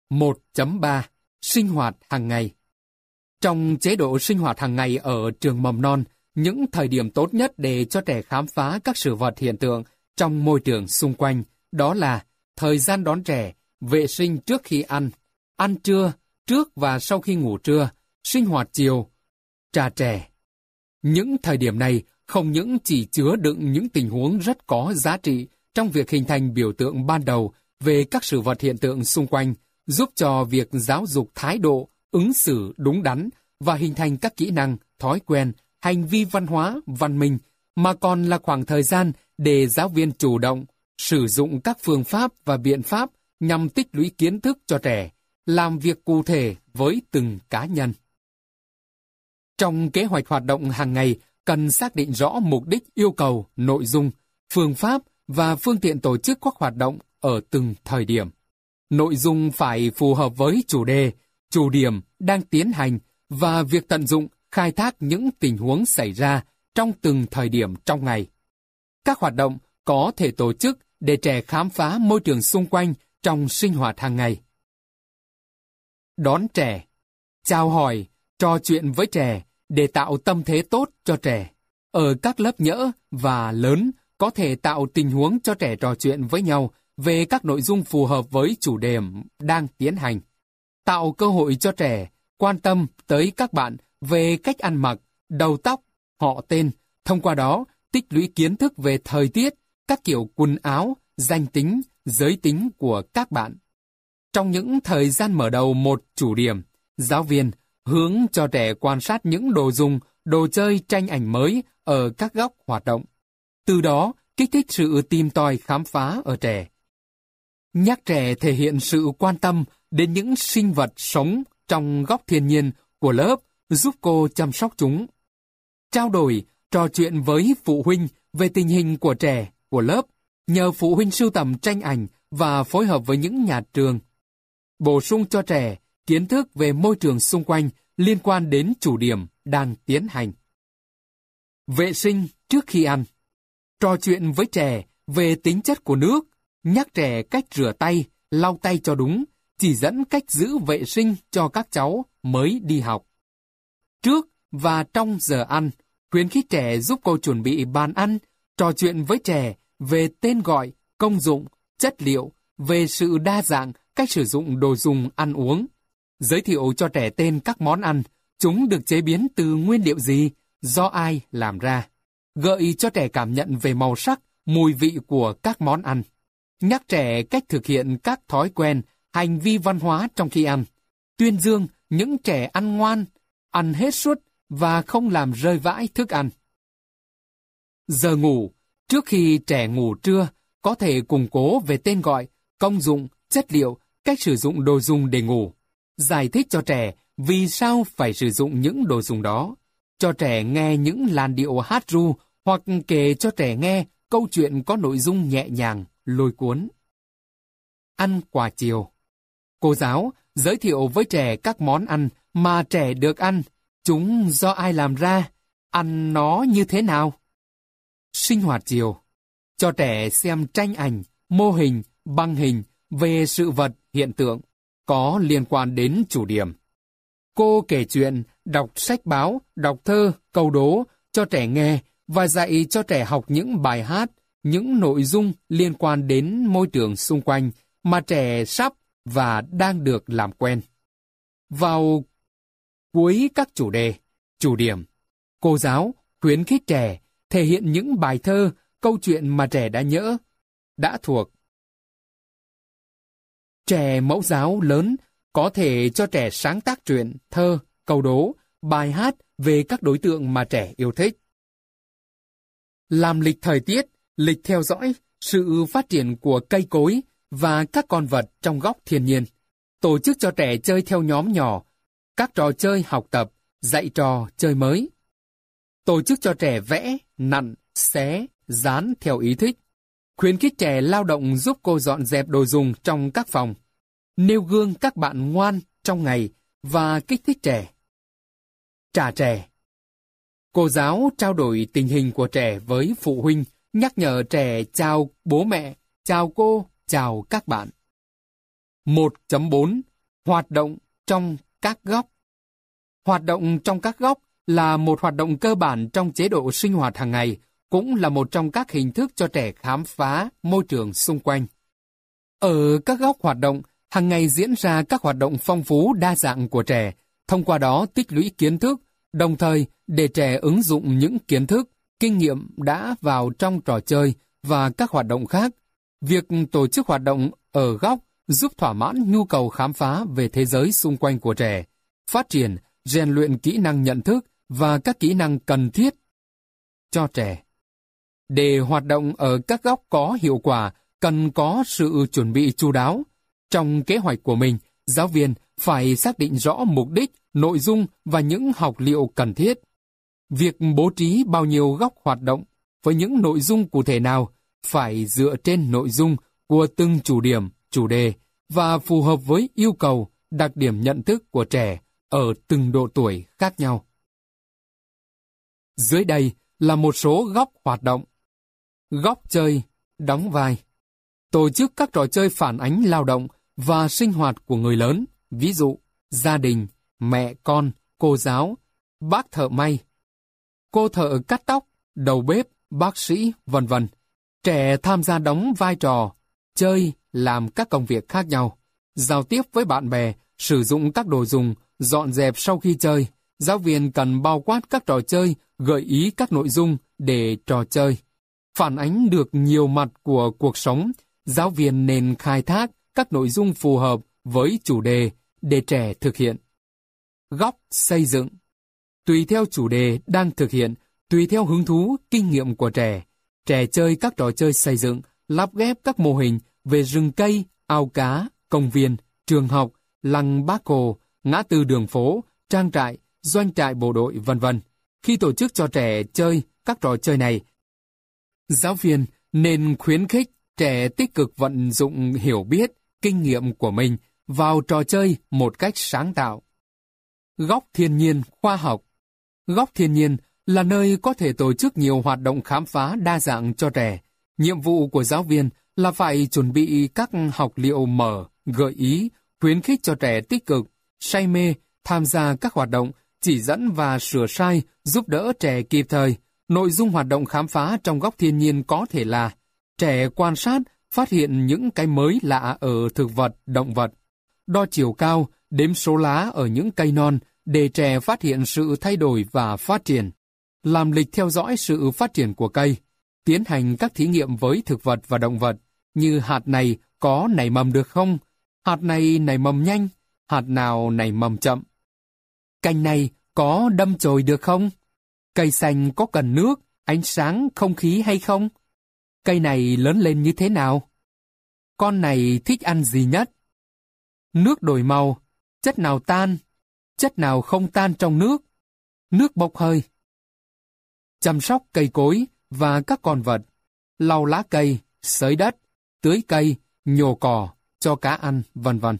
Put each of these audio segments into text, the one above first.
1.3 Sinh hoạt hàng ngày. Trong chế độ sinh hoạt hàng ngày ở trường mầm non, những thời điểm tốt nhất để cho trẻ khám phá các sự vật hiện tượng trong môi trường xung quanh đó là thời gian đón trẻ, vệ sinh trước khi ăn trưa, trước và sau khi ngủ trưa, sinh hoạt chiều, trà trẻ. Những thời điểm này không những chỉ chứa đựng những tình huống rất có giá trị trong việc hình thành biểu tượng ban đầu về các sự vật hiện tượng xung quanh, giúp cho việc giáo dục thái độ, ứng xử đúng đắn và hình thành các kỹ năng, thói quen, hành vi văn hóa, văn minh, mà còn là khoảng thời gian để giáo viên chủ động sử dụng các phương pháp và biện pháp nhằm tích lũy kiến thức cho trẻ, làm việc cụ thể với từng cá nhân. Trong kế hoạch hoạt động hàng ngày, cần xác định rõ mục đích, yêu cầu, nội dung, phương pháp và phương tiện tổ chức các hoạt động ở từng thời điểm. Nội dung phải phù hợp với chủ đề, chủ điểm đang tiến hành và việc tận dụng, khai thác những tình huống xảy ra trong từng thời điểm trong ngày. Các hoạt động có thể tổ chức để trẻ khám phá môi trường xung quanh trong sinh hoạt hàng ngày. Đón trẻ, chào hỏi, trò chuyện với trẻ để tạo tâm thế tốt cho trẻ. Ở các lớp nhỡ và lớn có thể tạo tình huống cho trẻ trò chuyện với nhau về các nội dung phù hợp với chủ đề đang tiến hành. Tạo cơ hội cho trẻ quan tâm tới các bạn về cách ăn mặc, đầu tóc, họ tên, thông qua đó tích lũy kiến thức về thời tiết, các kiểu quần áo, danh tính, giới tính của các bạn. Trong những thời gian mở đầu một chủ điểm, giáo viên hướng cho trẻ quan sát những đồ dùng, đồ chơi, tranh ảnh mới ở các góc hoạt động. Từ đó, kích thích sự tìm tòi khám phá ở trẻ. Nhắc trẻ thể hiện sự quan tâm đến những sinh vật sống trong góc thiên nhiên của lớp, giúp cô chăm sóc chúng. Trao đổi, trò chuyện với phụ huynh về tình hình của trẻ, của lớp, nhờ phụ huynh sưu tầm tranh ảnh và phối hợp với những nhà trường. Bổ sung cho trẻ kiến thức về môi trường xung quanh liên quan đến chủ điểm đang tiến hành. Vệ sinh trước khi ăn. Trò chuyện với trẻ về tính chất của nước, nhắc trẻ cách rửa tay, lau tay cho đúng, chỉ dẫn cách giữ vệ sinh cho các cháu mới đi học. Trước và trong giờ ăn, khuyến khích trẻ giúp cô chuẩn bị bàn ăn, trò chuyện với trẻ về tên gọi, công dụng, chất liệu, về sự đa dạng, cách sử dụng đồ dùng ăn uống. Giới thiệu cho trẻ tên các món ăn, chúng được chế biến từ nguyên liệu gì, do ai làm ra. Gợi cho trẻ cảm nhận về màu sắc, mùi vị của các món ăn. Nhắc trẻ cách thực hiện các thói quen, hành vi văn hóa trong khi ăn. Tuyên dương những trẻ ăn ngoan, ăn hết suốt và không làm rơi vãi thức ăn. Giờ ngủ. Trước khi trẻ ngủ trưa, có thể củng cố về tên gọi, công dụng, chất liệu, cách sử dụng đồ dùng để ngủ. Giải thích cho trẻ vì sao phải sử dụng những đồ dùng đó. Cho trẻ nghe những làn điệu hát ru hoặc kể cho trẻ nghe câu chuyện có nội dung nhẹ nhàng, lôi cuốn. Ăn quà chiều. Cô giáo giới thiệu với trẻ các món ăn mà trẻ được ăn, chúng do ai làm ra, ăn nó như thế nào. Sinh hoạt chiều. Cho trẻ xem tranh ảnh, mô hình, băng hình về sự vật, hiện tượng có liên quan đến chủ điểm. Cô kể chuyện, đọc sách báo, đọc thơ, câu đố cho trẻ nghe và dạy cho trẻ học những bài hát, những nội dung liên quan đến môi trường xung quanh mà trẻ sắp và đang được làm quen. Vào cuối các chủ đề, chủ điểm, cô giáo khuyến khích trẻ thể hiện những bài thơ, câu chuyện mà trẻ đã nhớ, đã thuộc. Trẻ mẫu giáo lớn có thể cho trẻ sáng tác truyện, thơ, câu đố, bài hát về các đối tượng mà trẻ yêu thích. Làm lịch thời tiết, lịch theo dõi sự phát triển của cây cối và các con vật trong góc thiên nhiên. Tổ chức cho trẻ chơi theo nhóm nhỏ, các trò chơi học tập, dạy trò chơi mới. Tổ chức cho trẻ vẽ, nặn, xé, dán theo ý thích. Khuyến khích trẻ lao động giúp cô dọn dẹp đồ dùng trong các phòng. Nêu gương các bạn ngoan trong ngày và kích thích trẻ. Trả trẻ. Cô giáo trao đổi tình hình của trẻ với phụ huynh, nhắc nhở trẻ chào bố mẹ, chào cô, chào các bạn. 1.4 Hoạt động trong các góc. Hoạt động trong các góc là một hoạt động cơ bản trong chế độ sinh hoạt hàng ngày, cũng là một trong các hình thức cho trẻ khám phá môi trường xung quanh. Ở các góc hoạt động, hàng ngày diễn ra các hoạt động phong phú đa dạng của trẻ, thông qua đó tích lũy kiến thức, đồng thời để trẻ ứng dụng những kiến thức, kinh nghiệm đã vào trong trò chơi và các hoạt động khác. Việc tổ chức hoạt động ở góc giúp thỏa mãn nhu cầu khám phá về thế giới xung quanh của trẻ, phát triển, rèn luyện kỹ năng nhận thức và các kỹ năng cần thiết cho trẻ. Để hoạt động ở các góc có hiệu quả, cần có sự chuẩn bị chu đáo. Trong kế hoạch của mình, giáo viên phải xác định rõ mục đích, nội dung và những học liệu cần thiết. Việc bố trí bao nhiêu góc hoạt động với những nội dung cụ thể nào phải dựa trên nội dung của từng chủ điểm, chủ đề và phù hợp với yêu cầu, đặc điểm nhận thức của trẻ ở từng độ tuổi khác nhau. Dưới đây là một số góc hoạt động. Góc chơi, đóng vai. Tổ chức các trò chơi phản ánh lao động và sinh hoạt của người lớn, ví dụ gia đình, mẹ con, cô giáo, bác thợ may, cô thợ cắt tóc, đầu bếp, bác sĩ, vân vân. Trẻ tham gia đóng vai trò, chơi, làm các công việc khác nhau, giao tiếp với bạn bè, sử dụng các đồ dùng, dọn dẹp sau khi chơi. Giáo viên cần bao quát các trò chơi, gợi ý các nội dung để trò chơi phản ánh được nhiều mặt của cuộc sống. Giáo viên nên khai thác các nội dung phù hợp với chủ đề để trẻ thực hiện. Góc xây dựng. Tùy theo chủ đề đang thực hiện, tùy theo hứng thú, kinh nghiệm của trẻ, trẻ chơi các trò chơi xây dựng, lắp ghép các mô hình về rừng cây, ao cá, công viên, trường học, lăng Bác Hồ, ngã tư đường phố, trang trại, doanh trại bộ đội, vân vân. Khi tổ chức cho trẻ chơi các trò chơi này, giáo viên nên khuyến khích trẻ tích cực vận dụng hiểu biết, kinh nghiệm của mình vào trò chơi một cách sáng tạo. Góc thiên nhiên, khoa học. Góc thiên nhiên là nơi có thể tổ chức nhiều hoạt động khám phá đa dạng cho trẻ. Nhiệm vụ của giáo viên là phải chuẩn bị các học liệu mở, gợi ý, khuyến khích cho trẻ tích cực, say mê, tham gia các hoạt động, chỉ dẫn và sửa sai, giúp đỡ trẻ kịp thời. Nội dung hoạt động khám phá trong góc thiên nhiên có thể là trẻ quan sát, phát hiện những cái mới lạ ở thực vật, động vật, đo chiều cao, đếm số lá ở những cây non để trẻ phát hiện sự thay đổi và phát triển, làm lịch theo dõi sự phát triển của cây, tiến hành các thí nghiệm với thực vật và động vật, như hạt này có nảy mầm được không, hạt này nảy mầm nhanh, hạt nào nảy mầm chậm, cành này có đâm chồi được không, cây xanh có cần nước, ánh sáng, không khí hay không, cây này lớn lên như thế nào, con này thích ăn gì nhất, nước đổi màu, chất nào tan, chất nào không tan trong nước bốc hơi. Chăm sóc cây cối và các con vật, lau lá cây, xới đất, tưới cây, nhổ cỏ, cho cá ăn, vân vân.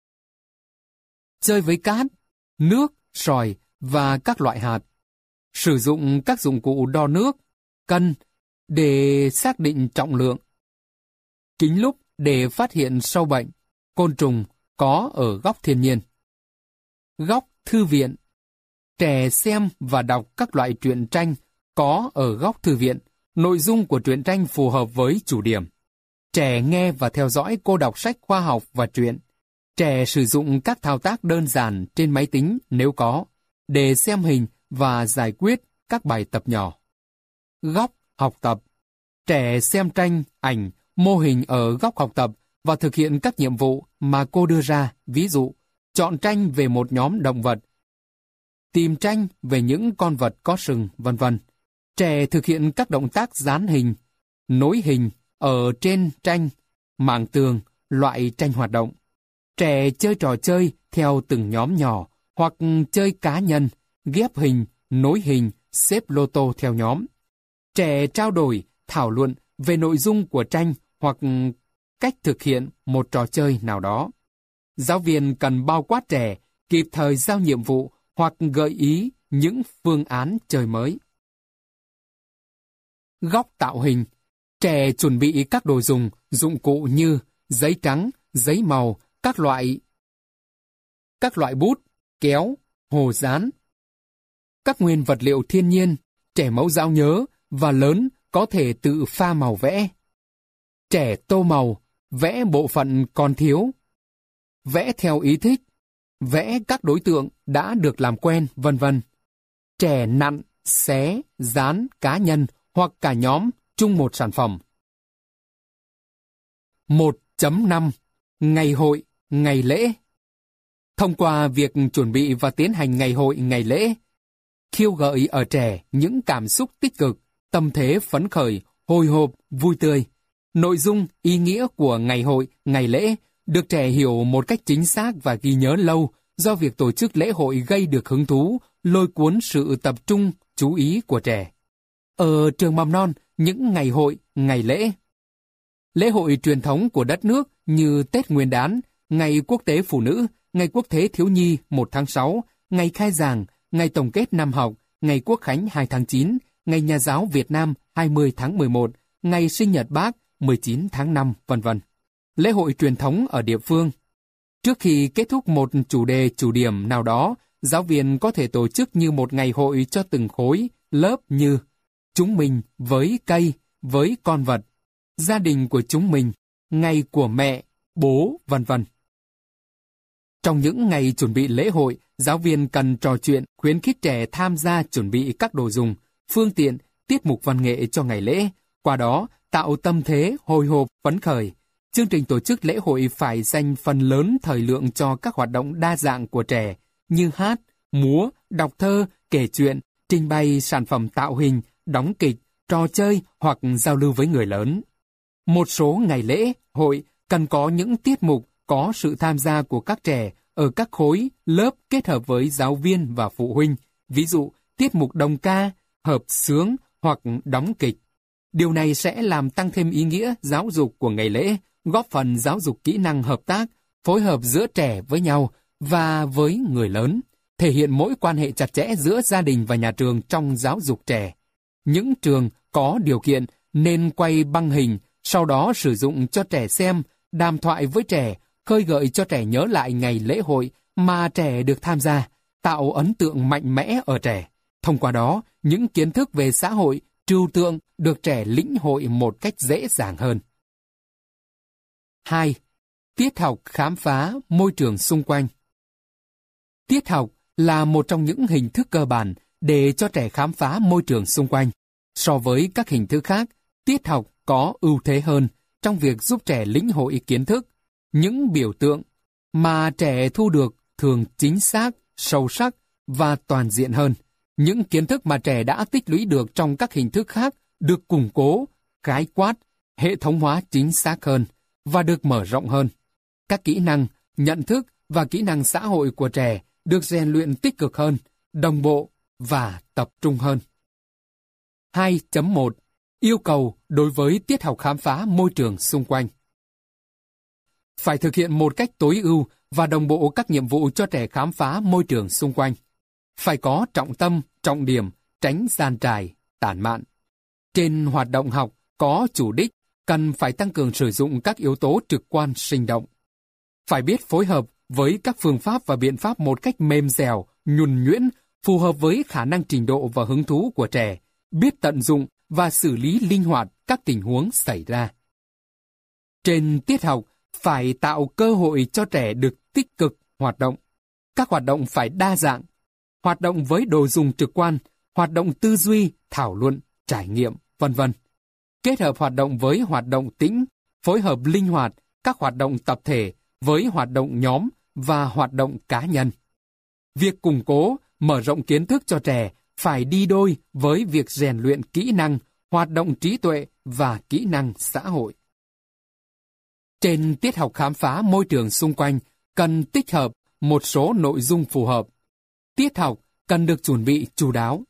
Chơi với cát, nước, sỏi và các loại hạt. Sử dụng các dụng cụ đo nước, cân để xác định trọng lượng. Kính lúp để phát hiện sâu bệnh, côn trùng có ở góc thiên nhiên. Góc thư viện. Trẻ xem và đọc các loại truyện tranh có ở góc thư viện. Nội dung của truyện tranh phù hợp với chủ điểm. Trẻ nghe và theo dõi cô đọc sách khoa học và truyện. Trẻ sử dụng các thao tác đơn giản trên máy tính nếu có, để xem hình và giải quyết các bài tập nhỏ. Góc học tập. Trẻ xem tranh, ảnh, mô hình ở góc học tập và thực hiện các nhiệm vụ mà cô đưa ra, ví dụ, chọn tranh về một nhóm động vật, tìm tranh về những con vật có sừng, vân vân. Trẻ thực hiện các động tác dán hình, nối hình ở trên tranh, mảng tường, loại tranh hoạt động. Trẻ chơi trò chơi theo từng nhóm nhỏ hoặc chơi cá nhân, ghép hình, nối hình, xếp lô tô theo nhóm. Trẻ trao đổi, thảo luận về nội dung của tranh hoặc cách thực hiện một trò chơi nào đó. Giáo viên cần bao quát trẻ, kịp thời giao nhiệm vụ hoặc gợi ý những phương án chơi mới. Góc tạo hình. Trẻ chuẩn bị các đồ dùng, dụng cụ như giấy trắng, giấy màu, các loại các loại bút, kéo, hồ dán. Các nguyên vật liệu thiên nhiên, trẻ mẫu giáo nhớ và lớn có thể tự pha màu vẽ. Trẻ tô màu, vẽ bộ phận còn thiếu. Vẽ theo ý thích, vẽ các đối tượng đã được làm quen, vân vân. Trẻ nặn, xé, dán cá nhân hoặc cả nhóm chung một sản phẩm. 1.5 Ngày hội, ngày lễ. Thông qua việc chuẩn bị và tiến hành ngày hội, ngày lễ, khiêu gợi ở trẻ những cảm xúc tích cực, tâm thế phấn khởi, hồi hộp, vui tươi. Nội dung, ý nghĩa của ngày hội, ngày lễ được trẻ hiểu một cách chính xác và ghi nhớ lâu do việc tổ chức lễ hội gây được hứng thú, lôi cuốn sự tập trung, chú ý của trẻ. Ở trường mầm non, những ngày hội, ngày lễ. Lễ hội truyền thống của đất nước như Tết Nguyên đán, Ngày Quốc tế Phụ nữ, Ngày Quốc tế Thiếu nhi 1 tháng 6, Ngày Khai giảng, Ngày Tổng kết năm học, Ngày Quốc khánh 2 tháng 9, Ngày Nhà giáo Việt Nam 20 tháng 11, Ngày Sinh nhật Bác 19 tháng 5, vân vân. Lễ hội truyền thống ở địa phương. Trước khi kết thúc một chủ đề chủ điểm nào đó, giáo viên có thể tổ chức như một ngày hội cho từng khối, lớp như chúng mình với cây, với con vật, gia đình của chúng mình, ngày của mẹ, bố, vân vân. Trong những ngày chuẩn bị lễ hội, giáo viên cần trò chuyện, khuyến khích trẻ tham gia chuẩn bị các đồ dùng, phương tiện, tiết mục văn nghệ cho ngày lễ, qua đó tạo tâm thế hồi hộp, phấn khởi. Chương trình tổ chức lễ hội phải dành phần lớn thời lượng cho các hoạt động đa dạng của trẻ như hát, múa, đọc thơ, kể chuyện, trình bày sản phẩm tạo hình, đóng kịch, trò chơi hoặc giao lưu với người lớn. Một số ngày lễ, hội cần có những tiết mục có sự tham gia của các trẻ ở các khối, lớp kết hợp với giáo viên và phụ huynh, ví dụ tiết mục đồng ca, hợp xướng hoặc đóng kịch. Điều này sẽ làm tăng thêm ý nghĩa giáo dục của ngày lễ, góp phần giáo dục kỹ năng hợp tác, phối hợp giữa trẻ với nhau và với người lớn, thể hiện mối quan hệ chặt chẽ giữa gia đình và nhà trường trong giáo dục trẻ. Những trường có điều kiện nên quay băng hình, sau đó sử dụng cho trẻ xem, đàm thoại với trẻ, khơi gợi cho trẻ nhớ lại ngày lễ hội mà trẻ được tham gia, tạo ấn tượng mạnh mẽ ở trẻ. Thông qua đó, những kiến thức về xã hội, trừu tượng được trẻ lĩnh hội một cách dễ dàng hơn. 2. Tiết học khám phá môi trường xung quanh. Tiết học là một trong những hình thức cơ bản để cho trẻ khám phá môi trường xung quanh. So với các hình thức khác, tiết học có ưu thế hơn trong việc giúp trẻ lĩnh hội kiến thức. Những biểu tượng mà trẻ thu được thường chính xác, sâu sắc và toàn diện hơn. Những kiến thức mà trẻ đã tích lũy được trong các hình thức khác được củng cố, khái quát, hệ thống hóa chính xác hơn và được mở rộng hơn. Các kỹ năng, nhận thức và kỹ năng xã hội của trẻ được rèn luyện tích cực hơn, đồng bộ và tập trung hơn. 2.1 Yêu cầu đối với tiết học khám phá môi trường xung quanh. Phải thực hiện một cách tối ưu và đồng bộ các nhiệm vụ cho trẻ khám phá môi trường xung quanh. Phải có trọng tâm, trọng điểm, tránh gian trải, tản mạn. Trên hoạt động học có chủ đích, cần phải tăng cường sử dụng các yếu tố trực quan sinh động. Phải biết phối hợp với các phương pháp và biện pháp một cách mềm dẻo, nhuần nhuyễn, phù hợp với khả năng trình độ và hứng thú của trẻ, biết tận dụng và xử lý linh hoạt các tình huống xảy ra. Trên tiết học, phải tạo cơ hội cho trẻ được tích cực hoạt động. Các hoạt động phải đa dạng. Hoạt động với đồ dùng trực quan, hoạt động tư duy, thảo luận, trải nghiệm, vân vân. Kết hợp hoạt động với hoạt động tĩnh, phối hợp linh hoạt các hoạt động tập thể với hoạt động nhóm và hoạt động cá nhân. Việc củng cố, mở rộng kiến thức cho trẻ phải đi đôi với việc rèn luyện kỹ năng, hoạt động trí tuệ và kỹ năng xã hội. Trên tiết học khám phá môi trường xung quanh, cần tích hợp một số nội dung phù hợp. Tiết học cần được chuẩn bị chu đáo.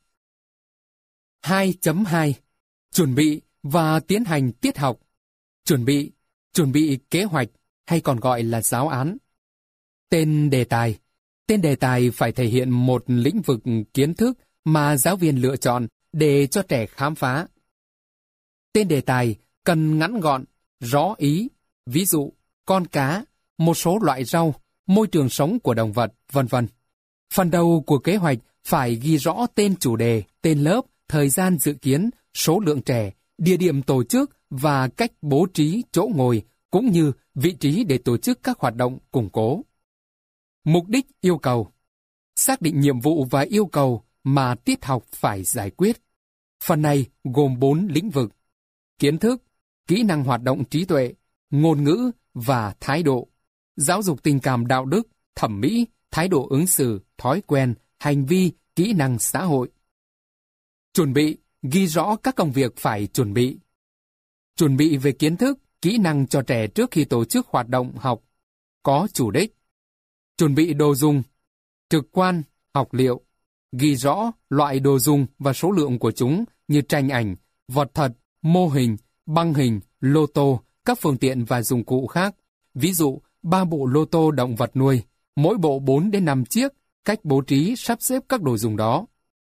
2.2 Chuẩn bị và tiến hành tiết học. Chuẩn bị kế hoạch hay còn gọi là giáo án. Tên đề tài phải thể hiện một lĩnh vực kiến thức mà giáo viên lựa chọn để cho trẻ khám phá. Tên đề tài cần ngắn gọn, rõ ý, ví dụ con cá, một số loại rau, môi trường sống của động vật, vân vân. Phần đầu của kế hoạch phải ghi rõ tên chủ đề, tên lớp, thời gian dự kiến, số lượng trẻ, địa điểm tổ chức và cách bố trí chỗ ngồi, cũng như vị trí để tổ chức các hoạt động củng cố. Mục đích yêu cầu: xác định nhiệm vụ và yêu cầu mà tiết học phải giải quyết. Phần này gồm 4 lĩnh vực: kiến thức, kỹ năng hoạt động trí tuệ, ngôn ngữ và thái độ, giáo dục tình cảm đạo đức, thẩm mỹ, thái độ ứng xử, thói quen, hành vi, kỹ năng xã hội. Chuẩn bị, ghi rõ các công việc phải chuẩn bị. Chuẩn bị về kiến thức, kỹ năng cho trẻ trước khi tổ chức hoạt động học, có chủ đích. Chuẩn bị đồ dùng, trực quan, học liệu, ghi rõ loại đồ dùng và số lượng của chúng như tranh ảnh, vật thật, mô hình, băng hình, lô tô, các phương tiện và dụng cụ khác. Ví dụ, 3 bộ lô tô động vật nuôi, mỗi bộ 4 đến 5 chiếc, cách bố trí sắp xếp các đồ dùng đó.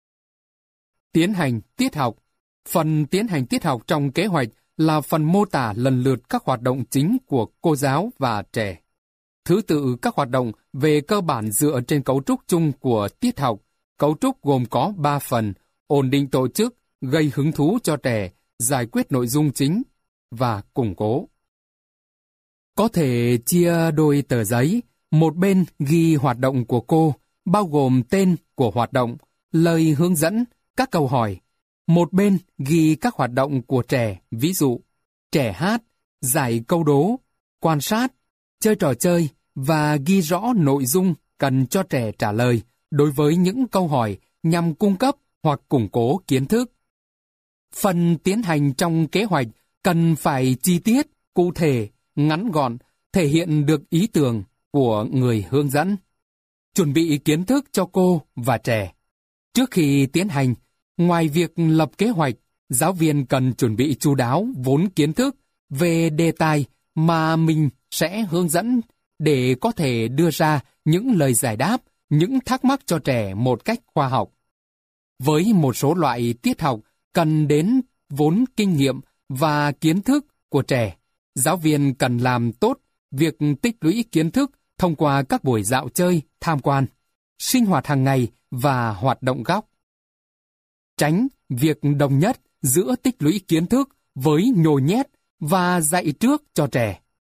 Tiến hành tiết học. Phần tiến hành tiết học trong kế hoạch là phần mô tả lần lượt các hoạt động chính của cô giáo và trẻ. Thứ tự các hoạt động về cơ bản dựa trên cấu trúc chung của tiết học. Cấu trúc gồm có 3 phần: ổn định tổ chức, gây hứng thú cho trẻ, giải quyết nội dung chính và củng cố. Có thể chia đôi tờ giấy, một bên ghi hoạt động của cô, bao gồm tên của hoạt động, lời hướng dẫn, các câu hỏi. Một bên ghi các hoạt động của trẻ, ví dụ, trẻ hát, giải câu đố, quan sát, chơi trò chơi và ghi rõ nội dung cần cho trẻ trả lời đối với những câu hỏi nhằm cung cấp hoặc củng cố kiến thức. Phần tiến hành trong kế hoạch cần phải chi tiết, cụ thể, ngắn gọn, thể hiện được ý tưởng của người hướng dẫn. Chuẩn bị kiến thức cho cô và trẻ. Trước khi tiến hành, ngoài việc lập kế hoạch, giáo viên cần chuẩn bị chu đáo vốn kiến thức về đề tài mà mình sẽ hướng dẫn để có thể đưa ra những lời giải đáp, những thắc mắc cho trẻ một cách khoa học. Với một số loại tiết học cần đến vốn kinh nghiệm và kiến thức của trẻ, giáo viên cần làm tốt việc tích lũy kiến thức thông qua các buổi dạo chơi, tham quan, sinh hoạt hàng ngày và hoạt động góc. Tránh việc đồng nhất giữa tích lũy kiến thức với nhồi nhét và dạy trước cho trẻ.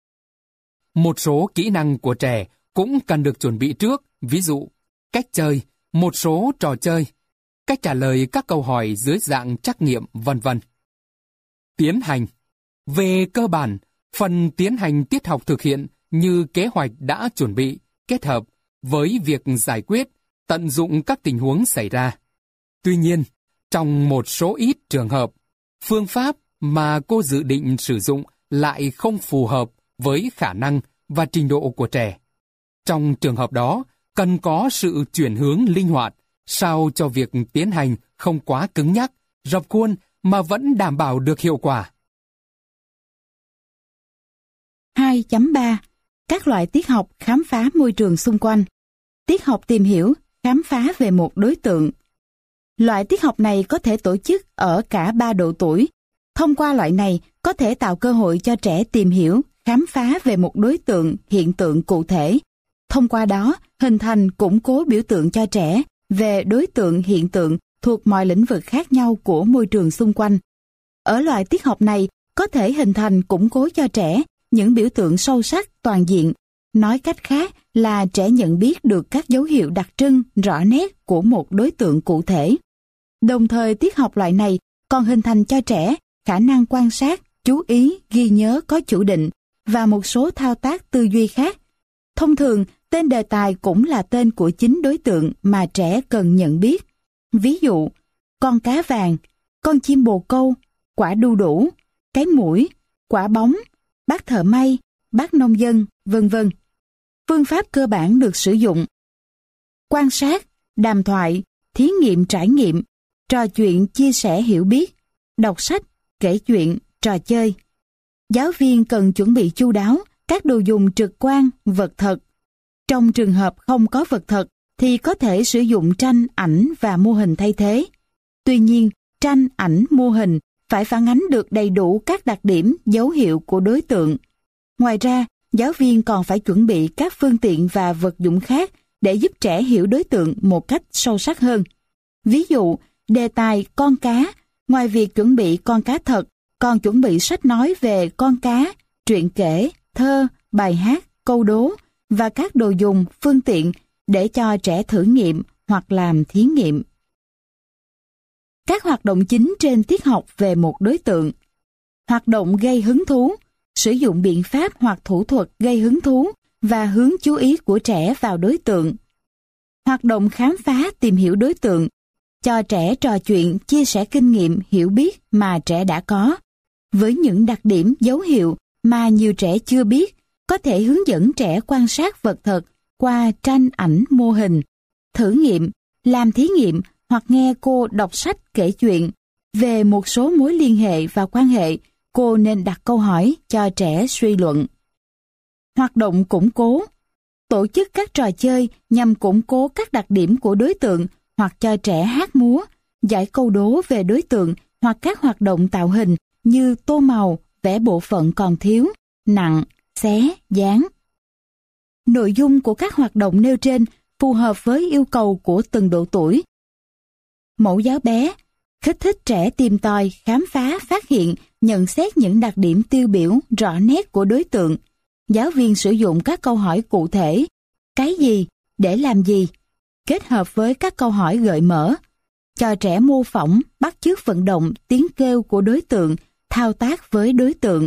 Một số kỹ năng của trẻ cũng cần được chuẩn bị trước, ví dụ, cách chơi, một số trò chơi, cách trả lời các câu hỏi dưới dạng trắc nghiệm, vân vân. Tiến hành. Về cơ bản, phần tiến hành tiết học thực hiện như kế hoạch đã chuẩn bị, kết hợp với việc giải quyết, tận dụng các tình huống xảy ra. Tuy nhiên, trong một số ít trường hợp, phương pháp mà cô dự định sử dụng lại không phù hợp với khả năng và trình độ của trẻ. Trong trường hợp đó, cần có sự chuyển hướng linh hoạt, sao cho việc tiến hành không quá cứng nhắc, rập khuôn mà vẫn đảm bảo được hiệu quả. 2.3. Các loại tiết học khám phá môi trường xung quanh. Tiết học tìm hiểu, khám phá về một đối tượng. Loại tiết học này có thể tổ chức ở cả 3 độ tuổi. Thông qua loại này có thể tạo cơ hội cho trẻ tìm hiểu, khám phá về một đối tượng, hiện tượng cụ thể. Thông qua đó, hình thành củng cố biểu tượng cho trẻ về đối tượng, hiện tượng thuộc mọi lĩnh vực khác nhau của môi trường xung quanh. Ở loại tiết học này, có thể hình thành củng cố cho trẻ những biểu tượng sâu sắc, toàn diện. Nói cách khác là trẻ nhận biết được các dấu hiệu đặc trưng, rõ nét của một đối tượng cụ thể. Đồng thời tiết học loại này còn hình thành cho trẻ khả năng quan sát, chú ý, ghi nhớ có chủ định và một số thao tác tư duy khác. Thông thường, tên đề tài cũng là tên của chính đối tượng mà trẻ cần nhận biết. Ví dụ, con cá vàng, con chim bồ câu, quả đu đủ, cái muỗi, quả bóng, bác thợ may, bác nông dân, vân vân. Phương pháp cơ bản được sử dụng: quan sát, đàm thoại, thí nghiệm trải nghiệm, trò chuyện chia sẻ hiểu biết, đọc sách, kể chuyện, trò chơi. Giáo viên cần chuẩn bị chu đáo các đồ dùng trực quan, vật thật. Trong trường hợp không có vật thật thì có thể sử dụng tranh, ảnh và mô hình thay thế. Tuy nhiên, tranh, ảnh, mô hình phải phản ánh được đầy đủ các đặc điểm, dấu hiệu của đối tượng. Ngoài ra, giáo viên còn phải chuẩn bị các phương tiện và vật dụng khác để giúp trẻ hiểu đối tượng một cách sâu sắc hơn. Ví dụ, đề tài con cá, ngoài việc chuẩn bị con cá thật, còn chuẩn bị sách nói về con cá, truyện kể, thơ, bài hát, câu đố và các đồ dùng, phương tiện để cho trẻ thử nghiệm hoặc làm thí nghiệm. Các hoạt động chính trên tiết học về một đối tượng. Hoạt động gây hứng thú, sử dụng biện pháp hoặc thủ thuật gây hứng thú và hướng chú ý của trẻ vào đối tượng. Hoạt động khám phá tìm hiểu đối tượng, cho trẻ trò chuyện chia sẻ kinh nghiệm hiểu biết mà trẻ đã có, với những đặc điểm dấu hiệu mà nhiều trẻ chưa biết, có thể hướng dẫn trẻ quan sát vật thật qua tranh ảnh mô hình, thử nghiệm, làm thí nghiệm hoặc nghe cô đọc sách kể chuyện. Về một số mối liên hệ và quan hệ, cô nên đặt câu hỏi cho trẻ suy luận. Hoạt động củng cố, tổ chức các trò chơi nhằm củng cố các đặc điểm của đối tượng hoặc cho trẻ hát múa, giải câu đố về đối tượng hoặc các hoạt động tạo hình như tô màu, vẽ bộ phận còn thiếu, nặng, xé, dán. Nội dung của các hoạt động nêu trên phù hợp với yêu cầu của từng độ tuổi. Mẫu giáo bé kích thích trẻ tìm tòi, khám phá, phát hiện, nhận xét những đặc điểm tiêu biểu rõ nét của đối tượng. Giáo viên sử dụng các câu hỏi cụ thể, cái gì, để làm gì, kết hợp với các câu hỏi gợi mở, cho trẻ mô phỏng, bắt chước vận động, tiếng kêu của đối tượng, thao tác với đối tượng.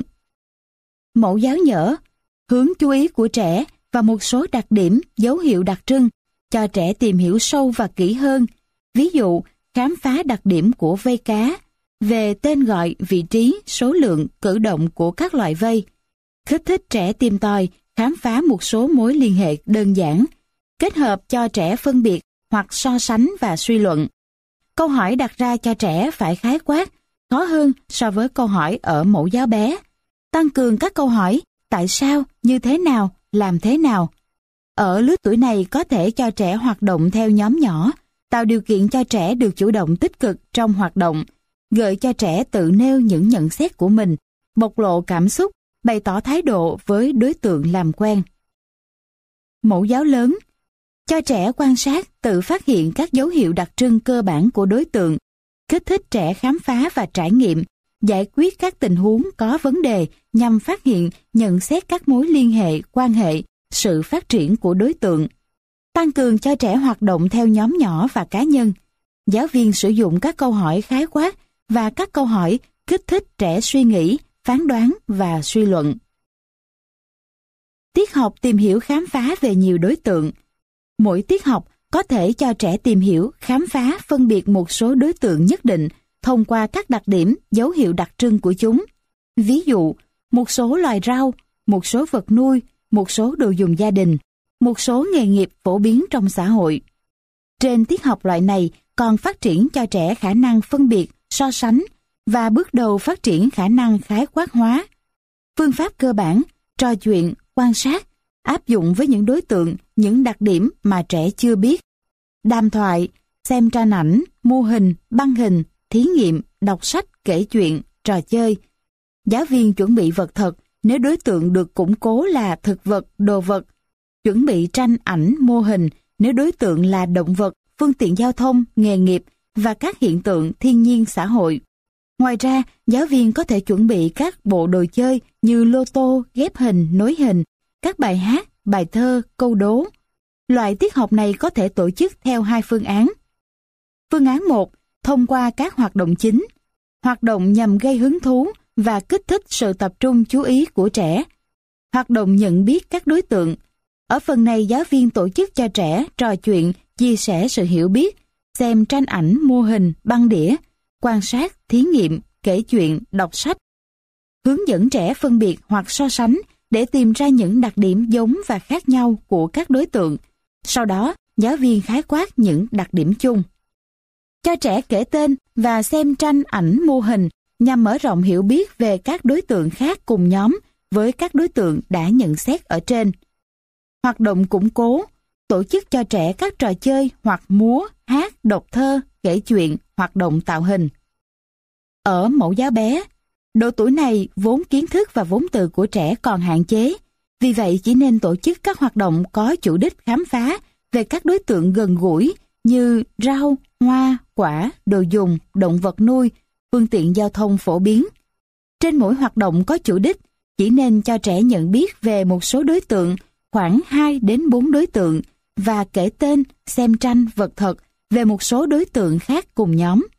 Mẫu giáo nhỡ, hướng chú ý của trẻ và một số đặc điểm, dấu hiệu đặc trưng, cho trẻ tìm hiểu sâu và kỹ hơn. Ví dụ, khám phá đặc điểm của vây cá, về tên gọi, vị trí, số lượng, cử động của các loại vây. Kích thích trẻ tìm tòi, khám phá một số mối liên hệ đơn giản, kết hợp cho trẻ phân biệt hoặc so sánh và suy luận. Câu hỏi đặt ra cho trẻ phải khái quát, khó hơn so với câu hỏi ở mẫu giáo bé. Tăng cường các câu hỏi tại sao, như thế nào, làm thế nào. Ở lứa tuổi này có thể cho trẻ hoạt động theo nhóm nhỏ, tạo điều kiện cho trẻ được chủ động tích cực trong hoạt động, gợi cho trẻ tự nêu những nhận xét của mình, bộc lộ cảm xúc, bày tỏ thái độ với đối tượng làm quen. Mẫu giáo lớn, cho trẻ quan sát, tự phát hiện các dấu hiệu đặc trưng cơ bản của đối tượng, kích thích trẻ khám phá và trải nghiệm, giải quyết các tình huống có vấn đề nhằm phát hiện, nhận xét các mối liên hệ, quan hệ, sự phát triển của đối tượng. Tăng cường cho trẻ hoạt động theo nhóm nhỏ và cá nhân. Giáo viên sử dụng các câu hỏi khái quát và các câu hỏi kích thích trẻ suy nghĩ, phán đoán và suy luận. Tiết học tìm hiểu khám phá về nhiều đối tượng. Mỗi tiết học có thể cho trẻ tìm hiểu, khám phá, phân biệt một số đối tượng nhất định thông qua các đặc điểm, dấu hiệu đặc trưng của chúng. Ví dụ, một số loài rau, một số vật nuôi, một số đồ dùng gia đình, một số nghề nghiệp phổ biến trong xã hội. Trên tiết học loại này còn phát triển cho trẻ khả năng phân biệt, so sánh và bước đầu phát triển khả năng khái quát hóa. Phương pháp cơ bản, trò chuyện, quan sát, áp dụng với những đối tượng, những đặc điểm mà trẻ chưa biết. Đàm thoại, xem tranh ảnh, mô hình, băng hình, thí nghiệm, đọc sách, kể chuyện, trò chơi. Giáo viên chuẩn bị vật thật nếu đối tượng được củng cố là thực vật, đồ vật. Chuẩn bị tranh ảnh, mô hình nếu đối tượng là động vật, phương tiện giao thông, nghề nghiệp và các hiện tượng thiên nhiên xã hội. Ngoài ra, giáo viên có thể chuẩn bị các bộ đồ chơi như lô tô, ghép hình, nối hình, các bài hát, bài thơ, câu đố. Loại tiết học này có thể tổ chức theo hai phương án. Phương án 1, thông qua các hoạt động chính. Hoạt động nhằm gây hứng thú và kích thích sự tập trung chú ý của trẻ. Hoạt động nhận biết các đối tượng. Ở phần này, giáo viên tổ chức cho trẻ trò chuyện, chia sẻ sự hiểu biết, xem tranh ảnh, mô hình, băng đĩa, quan sát, thí nghiệm, kể chuyện, đọc sách. Hướng dẫn trẻ phân biệt hoặc so sánh để tìm ra những đặc điểm giống và khác nhau của các đối tượng. Sau đó, giáo viên khái quát những đặc điểm chung. Cho trẻ kể tên và xem tranh ảnh mô hình nhằm mở rộng hiểu biết về các đối tượng khác cùng nhóm với các đối tượng đã nhận xét ở trên. Hoạt động củng cố, tổ chức cho trẻ các trò chơi hoặc múa, hát, đọc thơ, kể chuyện, hoạt động tạo hình. Ở mẫu giáo bé, độ tuổi này vốn kiến thức và vốn từ của trẻ còn hạn chế. Vì vậy chỉ nên tổ chức các hoạt động có chủ đích khám phá về các đối tượng gần gũi như rau, hoa, quả, đồ dùng, động vật nuôi, phương tiện giao thông phổ biến. Trên mỗi hoạt động có chủ đích, chỉ nên cho trẻ nhận biết về một số đối tượng, khoảng 2 đến 4 đối tượng, và kể tên, xem tranh, vật thật về một số đối tượng khác cùng nhóm.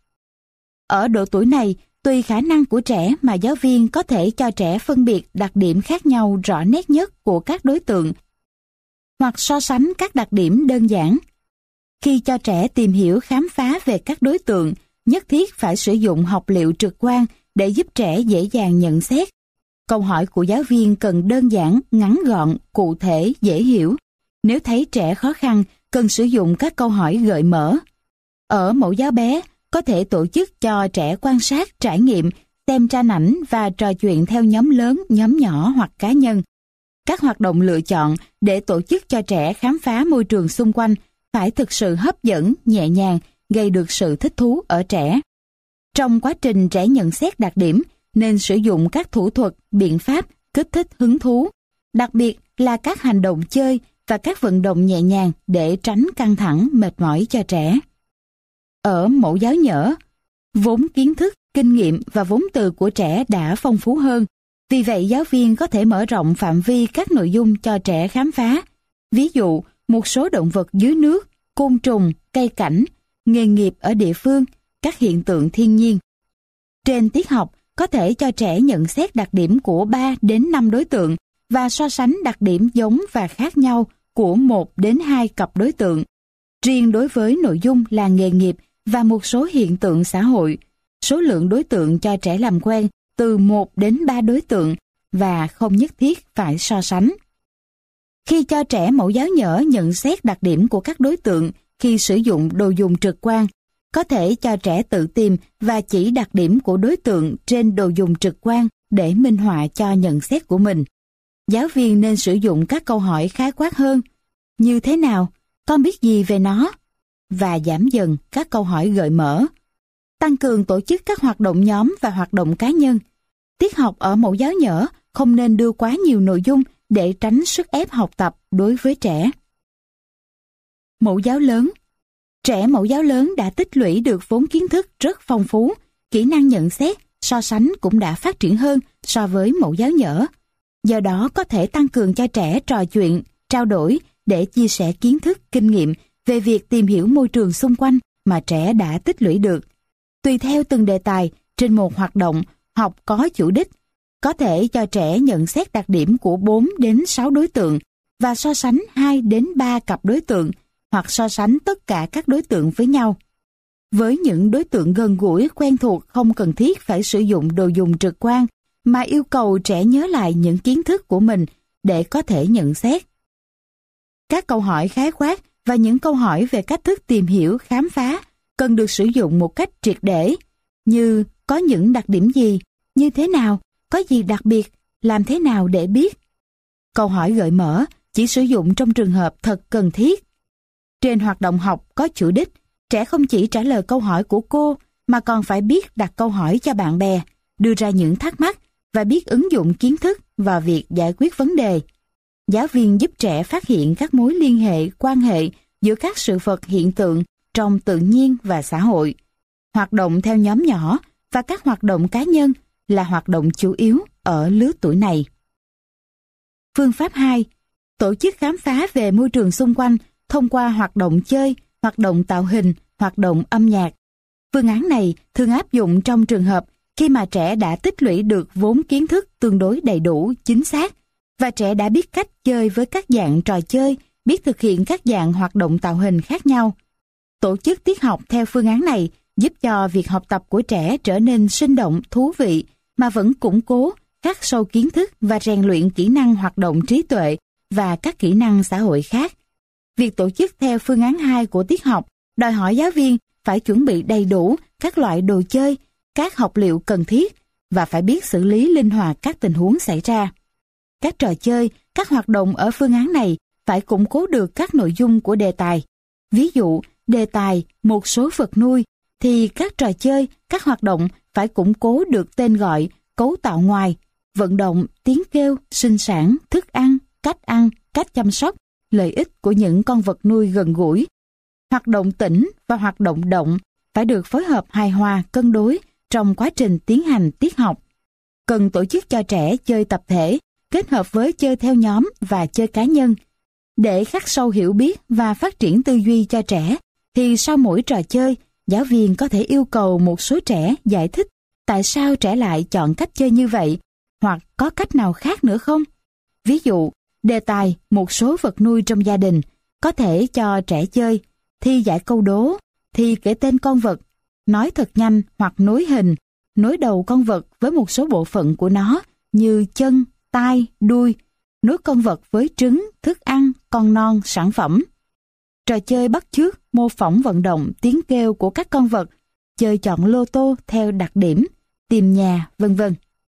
Ở độ tuổi này, tùy khả năng của trẻ mà giáo viên có thể cho trẻ phân biệt đặc điểm khác nhau rõ nét nhất của các đối tượng, hoặc so sánh các đặc điểm đơn giản. Khi cho trẻ tìm hiểu khám phá về các đối tượng, nhất thiết phải sử dụng học liệu trực quan để giúp trẻ dễ dàng nhận xét. Câu hỏi của giáo viên cần đơn giản, ngắn gọn, cụ thể, dễ hiểu. Nếu thấy trẻ khó khăn, cần sử dụng các câu hỏi gợi mở. Ở mẫu giáo bé, có thể tổ chức cho trẻ quan sát, trải nghiệm, xem tranh ảnh và trò chuyện theo nhóm lớn, nhóm nhỏ hoặc cá nhân. Các hoạt động lựa chọn để tổ chức cho trẻ khám phá môi trường xung quanh phải thực sự hấp dẫn, nhẹ nhàng, gây được sự thích thú ở trẻ. Trong quá trình trẻ nhận xét đặc điểm, nên sử dụng các thủ thuật, biện pháp kích thích hứng thú, đặc biệt là các hành động chơi và các vận động nhẹ nhàng để tránh căng thẳng, mệt mỏi cho trẻ. Ở mẫu giáo nhỡ, vốn kiến thức, kinh nghiệm và vốn từ của trẻ đã phong phú hơn. Vì vậy giáo viên có thể mở rộng phạm vi các nội dung cho trẻ khám phá. Ví dụ, một số động vật dưới nước, côn trùng, cây cảnh, nghề nghiệp ở địa phương, các hiện tượng thiên nhiên. Trên tiết học, có thể cho trẻ nhận xét đặc điểm của 3 đến 5 đối tượng và so sánh đặc điểm giống và khác nhau của 1 đến 2 cặp đối tượng. Riêng đối với nội dung là nghề nghiệp và một số hiện tượng xã hội, số lượng đối tượng cho trẻ làm quen từ 1 đến 3 đối tượng và không nhất thiết phải so sánh. Khi cho trẻ mẫu giáo nhỡ nhận xét đặc điểm của các đối tượng khi sử dụng đồ dùng trực quan, có thể cho trẻ tự tìm và chỉ đặc điểm của đối tượng trên đồ dùng trực quan để minh họa cho nhận xét của mình. Giáo viên nên sử dụng các câu hỏi khái quát hơn, như thế nào, con biết gì về nó, và giảm dần các câu hỏi gợi mở. Tăng cường tổ chức các hoạt động nhóm và hoạt động cá nhân. Tiết học ở mẫu giáo nhỡ không nên đưa quá nhiều nội dung để tránh sức ép học tập đối với trẻ. Mẫu giáo lớn. Trẻ mẫu giáo lớn đã tích lũy được vốn kiến thức rất phong phú, kỹ năng nhận xét, so sánh cũng đã phát triển hơn so với mẫu giáo nhỡ. Do đó có thể tăng cường cho trẻ trò chuyện, trao đổi để chia sẻ kiến thức, kinh nghiệm về việc tìm hiểu môi trường xung quanh mà trẻ đã tích lũy được. Tùy theo từng đề tài, trên một hoạt động học có chủ đích, có thể cho trẻ nhận xét đặc điểm của 4 đến 6 đối tượng và so sánh 2 đến 3 cặp đối tượng hoặc so sánh tất cả các đối tượng với nhau. Với những đối tượng gần gũi, quen thuộc không cần thiết phải sử dụng đồ dùng trực quan mà yêu cầu trẻ nhớ lại những kiến thức của mình để có thể nhận xét. Các câu hỏi khái quát và những câu hỏi về cách thức tìm hiểu, khám phá cần được sử dụng một cách triệt để, như có những đặc điểm gì, như thế nào, có gì đặc biệt, làm thế nào để biết. Câu hỏi gợi mở chỉ sử dụng trong trường hợp thật cần thiết. Trên hoạt động học có chủ đích, trẻ không chỉ trả lời câu hỏi của cô mà còn phải biết đặt câu hỏi cho bạn bè, đưa ra những thắc mắc và biết ứng dụng kiến thức vào việc giải quyết vấn đề. Giáo viên giúp trẻ phát hiện các mối liên hệ, quan hệ giữa các sự vật hiện tượng trong tự nhiên và xã hội. Hoạt động theo nhóm nhỏ và các hoạt động cá nhân là hoạt động chủ yếu ở lứa tuổi này. Phương pháp 2. Tổ chức khám phá về môi trường xung quanh thông qua hoạt động chơi, hoạt động tạo hình, hoạt động âm nhạc. Phương án này thường áp dụng trong trường hợp khi mà trẻ đã tích lũy được vốn kiến thức tương đối đầy đủ, chính xác, và trẻ đã biết cách chơi với các dạng trò chơi, biết thực hiện các dạng hoạt động tạo hình khác nhau. Tổ chức tiết học theo phương án này giúp cho việc học tập của trẻ trở nên sinh động, thú vị, mà vẫn củng cố, khắc sâu kiến thức và rèn luyện kỹ năng hoạt động trí tuệ và các kỹ năng xã hội khác. Việc tổ chức theo phương án 2 của tiết học đòi hỏi giáo viên phải chuẩn bị đầy đủ các loại đồ chơi, các học liệu cần thiết và phải biết xử lý linh hoạt các tình huống xảy ra. Các trò chơi, các hoạt động ở phương án này phải củng cố được các nội dung của đề tài. Ví dụ, đề tài một số vật nuôi, thì các trò chơi, các hoạt động phải củng cố được tên gọi, cấu tạo ngoài, vận động, tiếng kêu, sinh sản, thức ăn, cách ăn, cách chăm sóc, lợi ích của những con vật nuôi gần gũi. Hoạt động tĩnh và hoạt động động phải được phối hợp hài hòa, cân đối trong quá trình tiến hành tiết học. Cần tổ chức cho trẻ chơi tập thể, kết hợp với chơi theo nhóm và chơi cá nhân. Để khắc sâu hiểu biết và phát triển tư duy cho trẻ, thì sau mỗi trò chơi, giáo viên có thể yêu cầu một số trẻ giải thích tại sao trẻ lại chọn cách chơi như vậy, hoặc có cách nào khác nữa không? Ví dụ, đề tài một số vật nuôi trong gia đình có thể cho trẻ chơi, thi giải câu đố, thi kể tên con vật, nói thật nhanh hoặc nối hình, nối đầu con vật với một số bộ phận của nó như chân, tai, đuôi, nối con vật với trứng, thức ăn, con non, sản phẩm. Trò chơi bắt chước, mô phỏng vận động, tiếng kêu của các con vật, chơi chọn lô tô theo đặc điểm, tìm nhà, vân vân.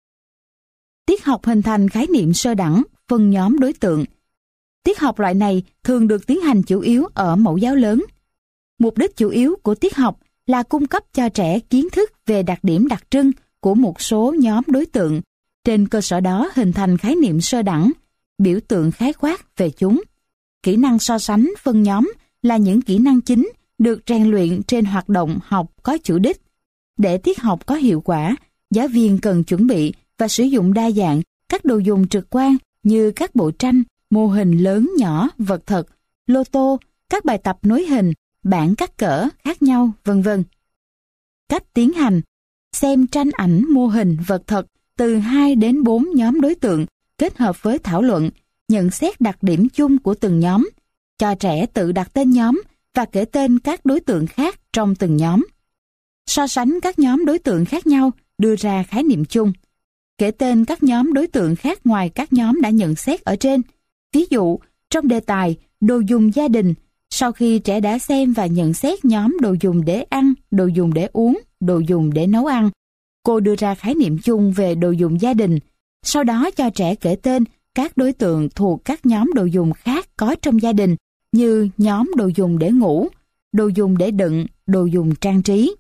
Tiết học hình thành khái niệm sơ đẳng, phân nhóm đối tượng. Tiết học loại này thường được tiến hành chủ yếu ở mẫu giáo lớn. Mục đích chủ yếu của tiết học là cung cấp cho trẻ kiến thức về đặc điểm đặc trưng của một số nhóm đối tượng, trên cơ sở đó hình thành khái niệm sơ đẳng, biểu tượng khái quát về chúng. Kỹ năng so sánh phân nhóm là những kỹ năng chính được rèn luyện trên hoạt động học có chủ đích. Để tiết học có hiệu quả, giáo viên cần chuẩn bị và sử dụng đa dạng các đồ dùng trực quan như các bộ tranh, mô hình lớn nhỏ, vật thật, lô tô, các bài tập nối hình, bảng các cỡ khác nhau, vân vân. Cách tiến hành: xem tranh ảnh, mô hình, vật thật từ 2 đến 4 nhóm đối tượng, kết hợp với thảo luận, nhận xét đặc điểm chung của từng nhóm, cho trẻ tự đặt tên nhóm và kể tên các đối tượng khác trong từng nhóm. So sánh các nhóm đối tượng khác nhau, đưa ra khái niệm chung. Kể tên các nhóm đối tượng khác ngoài các nhóm đã nhận xét ở trên. Ví dụ, trong đề tài đồ dùng gia đình, sau khi trẻ đã xem và nhận xét nhóm đồ dùng để ăn, đồ dùng để uống, đồ dùng để nấu ăn, cô đưa ra khái niệm chung về đồ dùng gia đình, sau đó cho trẻ kể tên các đối tượng thuộc các nhóm đồ dùng khác có trong gia đình như nhóm đồ dùng để ngủ, đồ dùng để đựng, đồ dùng trang trí.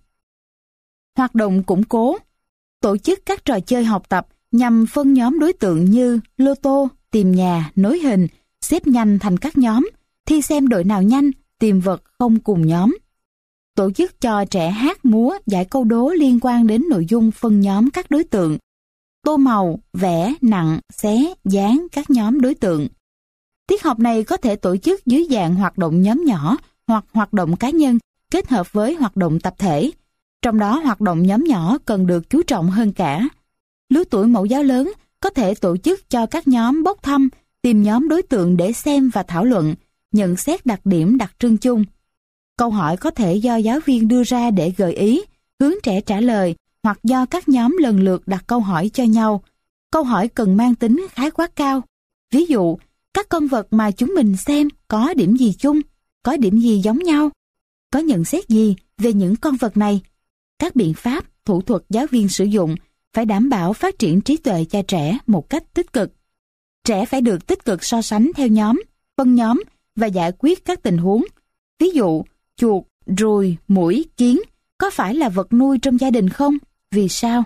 Hoạt động củng cố: tổ chức các trò chơi học tập nhằm phân nhóm đối tượng như lô tô, tìm nhà, nối hình, xếp nhanh thành các nhóm, thi xem đội nào nhanh, tìm vật không cùng nhóm. Tổ chức cho trẻ hát, múa, giải câu đố liên quan đến nội dung phân nhóm các đối tượng. Tô màu, vẽ, nặng, xé, dán các nhóm đối tượng. Tiết học này có thể tổ chức dưới dạng hoạt động nhóm nhỏ hoặc hoạt động cá nhân kết hợp với hoạt động tập thể. Trong đó hoạt động nhóm nhỏ cần được chú trọng hơn cả. Lứa tuổi mẫu giáo lớn có thể tổ chức cho các nhóm bốc thăm, tìm nhóm đối tượng để xem và thảo luận, nhận xét đặc điểm đặc trưng chung. Câu hỏi có thể do giáo viên đưa ra để gợi ý, hướng trẻ trả lời, hoặc do các nhóm lần lượt đặt câu hỏi cho nhau. Câu hỏi cần mang tính khái quát cao. Ví dụ, các con vật mà chúng mình xem có điểm gì chung, có điểm gì giống nhau, có nhận xét gì về những con vật này. Các biện pháp, thủ thuật giáo viên sử dụng phải đảm bảo phát triển trí tuệ cho trẻ một cách tích cực. Trẻ phải được tích cực so sánh theo nhóm, phân nhóm và giải quyết các tình huống. Ví dụ, chuột, ruồi, muỗi, kiến có phải là vật nuôi trong gia đình không? Vì sao?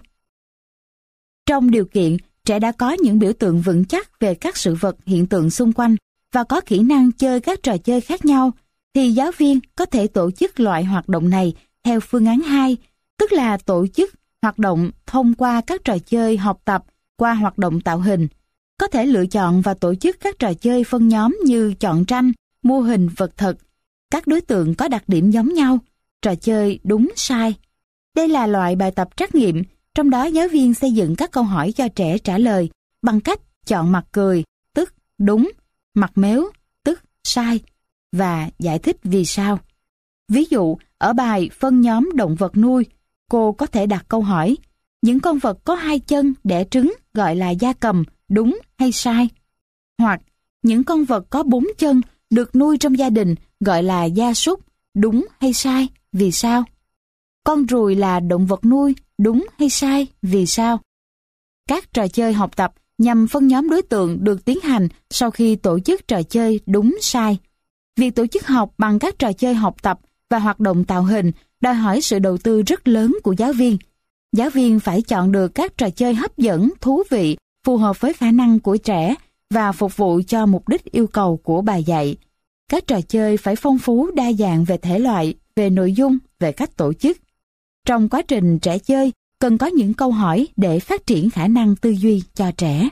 Trong điều kiện trẻ đã có những biểu tượng vững chắc về các sự vật hiện tượng xung quanh và có kỹ năng chơi các trò chơi khác nhau, thì giáo viên có thể tổ chức loại hoạt động này theo phương án 2, tức là tổ chức hoạt động thông qua các trò chơi học tập qua hoạt động tạo hình. Có thể lựa chọn và tổ chức các trò chơi phân nhóm như chọn tranh, mô hình, vật thật. Các đối tượng có đặc điểm giống nhau, trò chơi đúng sai. Đây là loại bài tập trắc nghiệm, trong đó giáo viên xây dựng các câu hỏi cho trẻ trả lời bằng cách chọn mặt cười, tức đúng, mặt méo, tức sai, và giải thích vì sao. Ví dụ, ở bài phân nhóm động vật nuôi, cô có thể đặt câu hỏi: những con vật có 2 chân đẻ trứng gọi là gia cầm, đúng hay sai? Hoặc, những con vật có 4 chân được nuôi trong gia đình gọi là gia súc, đúng hay sai, vì sao? Con ruồi là động vật nuôi, đúng hay sai, vì sao? Các trò chơi học tập nhằm phân nhóm đối tượng được tiến hành sau khi tổ chức trò chơi đúng sai. Việc tổ chức học bằng các trò chơi học tập và hoạt động tạo hình đòi hỏi sự đầu tư rất lớn của giáo viên. Giáo viên phải chọn được các trò chơi hấp dẫn, thú vị, phù hợp với khả năng của trẻ và phục vụ cho mục đích yêu cầu của bài dạy. Các trò chơi phải phong phú đa dạng về thể loại, về nội dung, về cách tổ chức. Trong quá trình trẻ chơi, cần có những câu hỏi để phát triển khả năng tư duy cho trẻ.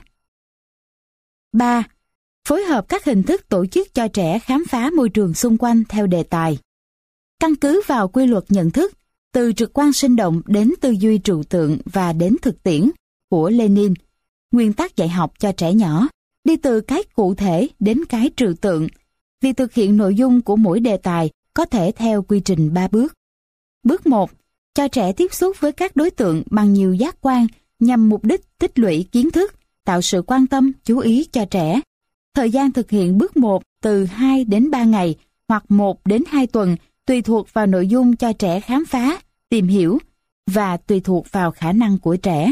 3. Phối hợp các hình thức tổ chức cho trẻ khám phá môi trường xung quanh theo đề tài. Căn cứ vào quy luật nhận thức, từ trực quan sinh động đến tư duy trừu tượng và đến thực tiễn của Lenin, nguyên tắc dạy học cho trẻ nhỏ, đi từ cái cụ thể đến cái trừu tượng. Việc thực hiện nội dung của mỗi đề tài có thể theo quy trình 3 bước. Bước 1. Cho trẻ tiếp xúc với các đối tượng bằng nhiều giác quan nhằm mục đích tích lũy kiến thức, tạo sự quan tâm, chú ý cho trẻ. Thời gian thực hiện bước 1 từ 2 đến 3 ngày hoặc 1 đến 2 tuần tùy thuộc vào nội dung cho trẻ khám phá, tìm hiểu và tùy thuộc vào khả năng của trẻ.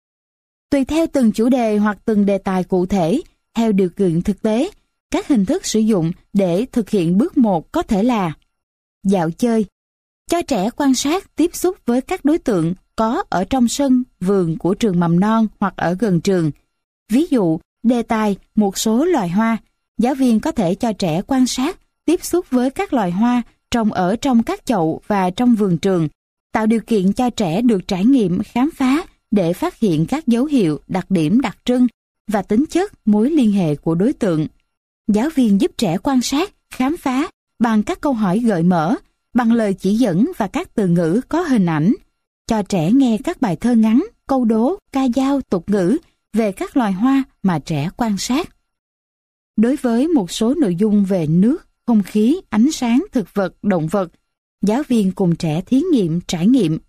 Tùy theo từng chủ đề hoặc từng đề tài cụ thể, theo điều kiện thực tế, các hình thức sử dụng để thực hiện bước 1 có thể là dạo chơi, cho trẻ quan sát, tiếp xúc với các đối tượng có ở trong sân, vườn của trường mầm non hoặc ở gần trường. Ví dụ, đề tài một số loài hoa, giáo viên có thể cho trẻ quan sát, tiếp xúc với các loài hoa trồng ở trong các chậu và trong vườn trường, tạo điều kiện cho trẻ được trải nghiệm khám phá để phát hiện các dấu hiệu, đặc điểm đặc trưng và tính chất mối liên hệ của đối tượng. Giáo viên giúp trẻ quan sát, khám phá bằng các câu hỏi gợi mở, bằng lời chỉ dẫn và các từ ngữ có hình ảnh. Cho trẻ nghe các bài thơ ngắn, câu đố, ca dao, tục ngữ về các loài hoa mà trẻ quan sát. Đối với một số nội dung về nước, không khí, ánh sáng, thực vật, động vật, giáo viên cùng trẻ thí nghiệm, trải nghiệm.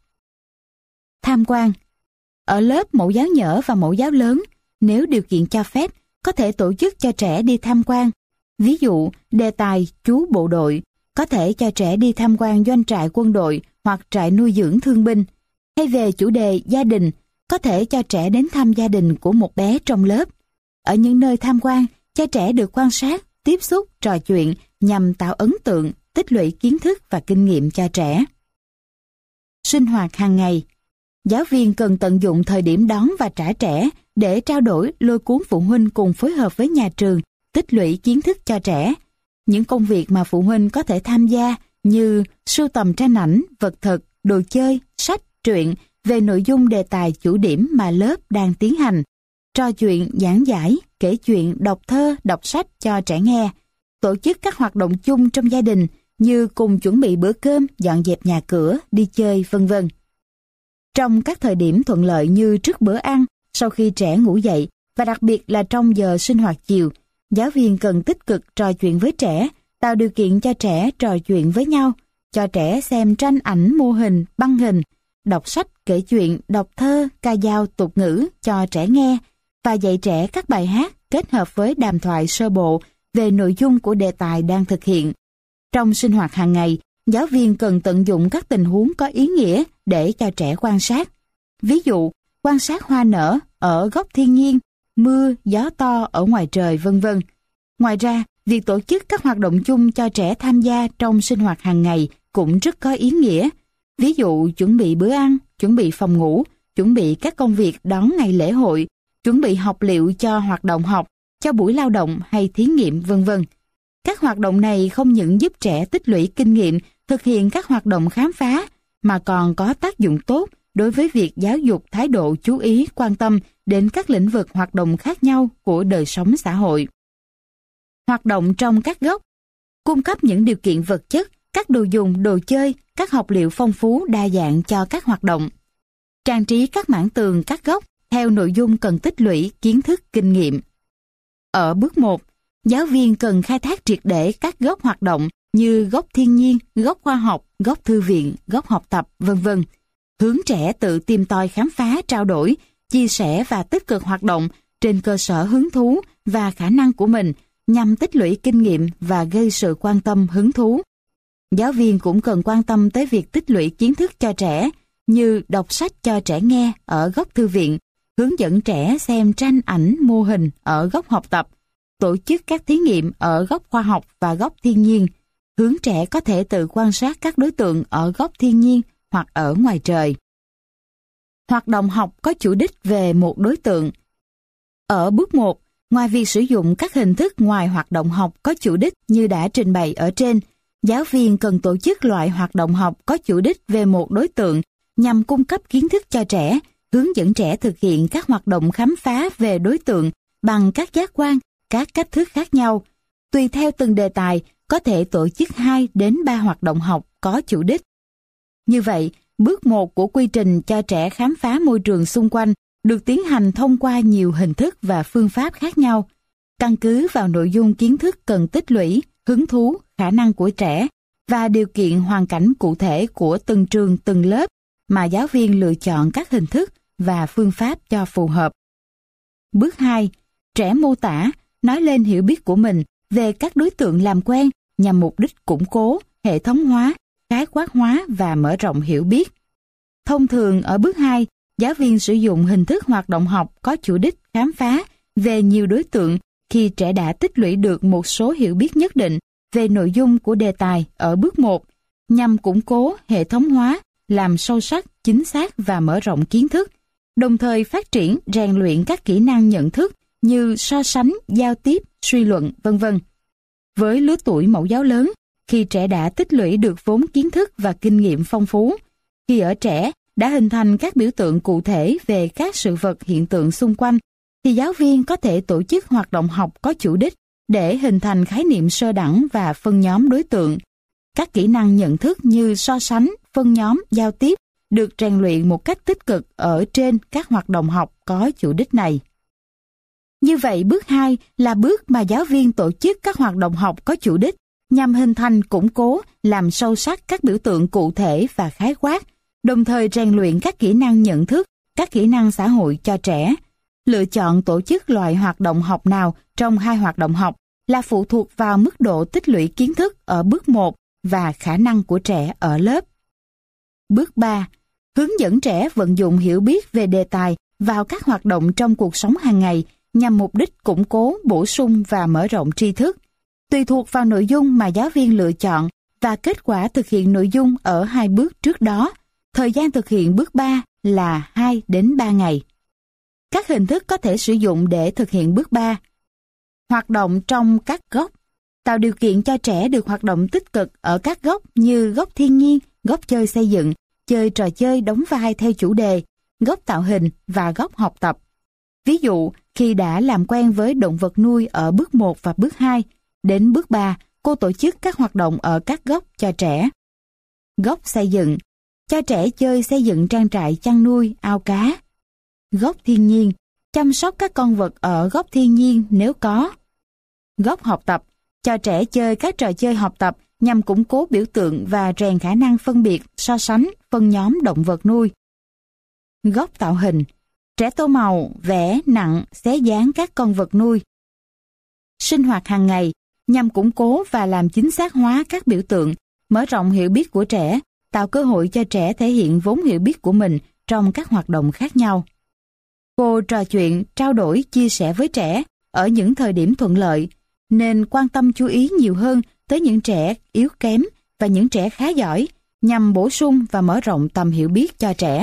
Tham quan. Ở lớp mẫu giáo nhỏ và mẫu giáo lớn, nếu điều kiện cho phép, có thể tổ chức cho trẻ đi tham quan. Ví dụ, đề tài chú bộ đội, có thể cho trẻ đi tham quan doanh trại quân đội hoặc trại nuôi dưỡng thương binh. Hay về chủ đề gia đình, có thể cho trẻ đến thăm gia đình của một bé trong lớp. Ở những nơi tham quan, cho trẻ được quan sát, tiếp xúc, trò chuyện nhằm tạo ấn tượng, tích lũy kiến thức và kinh nghiệm cho trẻ. Sinh hoạt hàng ngày. Giáo viên cần tận dụng thời điểm đón và trả trẻ để trao đổi, lôi cuốn phụ huynh cùng phối hợp với nhà trường, tích lũy kiến thức cho trẻ. Những công việc mà phụ huynh có thể tham gia như sưu tầm tranh ảnh, vật thực, đồ chơi, sách, truyện về nội dung đề tài chủ điểm mà lớp đang tiến hành, trò chuyện, giảng giải, kể chuyện, đọc thơ, đọc sách cho trẻ nghe, tổ chức các hoạt động chung trong gia đình như cùng chuẩn bị bữa cơm, dọn dẹp nhà cửa, đi chơi, v.v. Trong các thời điểm thuận lợi như trước bữa ăn, sau khi trẻ ngủ dậy và đặc biệt là trong giờ sinh hoạt chiều, giáo viên cần tích cực trò chuyện với trẻ, tạo điều kiện cho trẻ trò chuyện với nhau, cho trẻ xem tranh ảnh, mô hình, băng hình, đọc sách, kể chuyện, đọc thơ, ca dao, tục ngữ cho trẻ nghe và dạy trẻ các bài hát kết hợp với đàm thoại sơ bộ về nội dung của đề tài đang thực hiện. Trong sinh hoạt hàng ngày, giáo viên cần tận dụng các tình huống có ý nghĩa để cho trẻ quan sát. Ví dụ, quan sát hoa nở ở góc thiên nhiên, mưa, gió to ở ngoài trời, v.v. Ngoài ra, việc tổ chức các hoạt động chung cho trẻ tham gia trong sinh hoạt hàng ngày cũng rất có ý nghĩa. Ví dụ, chuẩn bị bữa ăn, chuẩn bị phòng ngủ, chuẩn bị các công việc đón ngày lễ hội, chuẩn bị học liệu cho hoạt động học, cho buổi lao động hay thí nghiệm, v.v. Các hoạt động này không những giúp trẻ tích lũy kinh nghiệm thực hiện các hoạt động khám phá, mà còn có tác dụng tốt đối với việc giáo dục thái độ chú ý, quan tâm đến các lĩnh vực hoạt động khác nhau của đời sống xã hội. Hoạt động trong các góc. Cung cấp những điều kiện vật chất, các đồ dùng, đồ chơi, các học liệu phong phú đa dạng cho các hoạt động. Trang trí các mảng tường, các góc theo nội dung cần tích lũy kiến thức, kinh nghiệm. Ở bước 1, giáo viên cần khai thác triệt để các góc hoạt động như góc thiên nhiên, góc khoa học, góc thư viện, góc học tập, v.v. Hướng trẻ tự tìm tòi khám phá, trao đổi, chia sẻ và tích cực hoạt động trên cơ sở hứng thú và khả năng của mình nhằm tích lũy kinh nghiệm và gây sự quan tâm, hứng thú. Giáo viên cũng cần quan tâm tới việc tích lũy kiến thức cho trẻ như đọc sách cho trẻ nghe ở góc thư viện, hướng dẫn trẻ xem tranh ảnh, mô hình ở góc học tập, tổ chức các thí nghiệm ở góc khoa học và góc thiên nhiên, hướng trẻ có thể tự quan sát các đối tượng ở góc thiên nhiên hoặc ở ngoài trời. Hoạt động học có chủ đích về một đối tượng. Ở bước 1, Ngoài việc sử dụng các hình thức ngoài hoạt động học có chủ đích như đã trình bày ở trên, giáo viên cần tổ chức loại hoạt động học có chủ đích về một đối tượng nhằm cung cấp kiến thức cho trẻ, hướng dẫn trẻ thực hiện các hoạt động khám phá về đối tượng bằng các giác quan, các cách thức khác nhau. Tùy theo từng đề tài, có thể tổ chức 2 đến 3 hoạt động học có chủ đích. Như vậy, bước 1 của quy trình cho trẻ khám phá môi trường xung quanh được tiến hành thông qua nhiều hình thức và phương pháp khác nhau, căn cứ vào nội dung kiến thức cần tích lũy, hứng thú, khả năng của trẻ và điều kiện hoàn cảnh cụ thể của từng trường từng lớp mà giáo viên lựa chọn các hình thức và phương pháp cho phù hợp. Bước 2. Trẻ mô tả, nói lên hiểu biết của mình về các đối tượng làm quen nhằm mục đích củng cố, hệ thống hóa, khái quát hóa và mở rộng hiểu biết. Thông thường ở bước 2, giáo viên sử dụng hình thức hoạt động học có chủ đích khám phá về nhiều đối tượng khi trẻ đã tích lũy được một số hiểu biết nhất định về nội dung của đề tài ở bước 1, nhằm củng cố, hệ thống hóa, làm sâu sắc, chính xác và mở rộng kiến thức, đồng thời phát triển, rèn luyện các kỹ năng nhận thức như so sánh, giao tiếp, suy luận, v.v. Với lứa tuổi mẫu giáo lớn, khi trẻ đã tích lũy được vốn kiến thức và kinh nghiệm phong phú, khi ở trẻ đã hình thành các biểu tượng cụ thể về các sự vật hiện tượng xung quanh, thì giáo viên có thể tổ chức hoạt động học có chủ đích để hình thành khái niệm sơ đẳng và phân nhóm đối tượng. Các kỹ năng nhận thức như so sánh, phân nhóm, giao tiếp được rèn luyện một cách tích cực ở trên các hoạt động học có chủ đích này. Như vậy, bước 2 là bước mà giáo viên tổ chức các hoạt động học có chủ đích nhằm hình thành, củng cố, làm sâu sắc các biểu tượng cụ thể và khái quát, đồng thời rèn luyện các kỹ năng nhận thức, các kỹ năng xã hội cho trẻ. Lựa chọn tổ chức loại hoạt động học nào trong 2 hoạt động học là phụ thuộc vào mức độ tích lũy kiến thức ở bước 1 và khả năng của trẻ ở lớp. Bước 3. Hướng dẫn trẻ vận dụng hiểu biết về đề tài vào các hoạt động trong cuộc sống hàng ngày nhằm mục đích củng cố, bổ sung và mở rộng tri thức. Tùy thuộc vào nội dung mà giáo viên lựa chọn và kết quả thực hiện nội dung ở 2 bước trước đó, thời gian thực hiện bước 3 là 2 đến 3 ngày. Các hình thức có thể sử dụng để thực hiện bước 3. Hoạt động trong các góc. Tạo điều kiện cho trẻ được hoạt động tích cực ở các góc như góc thiên nhiên, góc chơi xây dựng, chơi trò chơi đóng vai theo chủ đề, góc tạo hình và góc học tập. Ví dụ, khi đã làm quen với động vật nuôi ở bước 1 và bước 2, đến bước 3, cô tổ chức các hoạt động ở các góc cho trẻ. Góc xây dựng. Cho trẻ chơi xây dựng trang trại chăn nuôi, ao cá. Góc thiên nhiên. Chăm sóc các con vật ở góc thiên nhiên nếu có. Góc học tập. Cho trẻ chơi các trò chơi học tập nhằm củng cố biểu tượng và rèn khả năng phân biệt, so sánh, phân nhóm động vật nuôi. Góc tạo hình. Trẻ tô màu, vẽ, nặng, xé dán các con vật nuôi. Sinh hoạt hàng ngày nhằm củng cố và làm chính xác hóa các biểu tượng, mở rộng hiểu biết của trẻ, tạo cơ hội cho trẻ thể hiện vốn hiểu biết của mình trong các hoạt động khác nhau. Cô trò chuyện, trao đổi, chia sẻ với trẻ ở những thời điểm thuận lợi, nên quan tâm chú ý nhiều hơn tới những trẻ yếu kém và những trẻ khá giỏi, nhằm bổ sung và mở rộng tầm hiểu biết cho trẻ.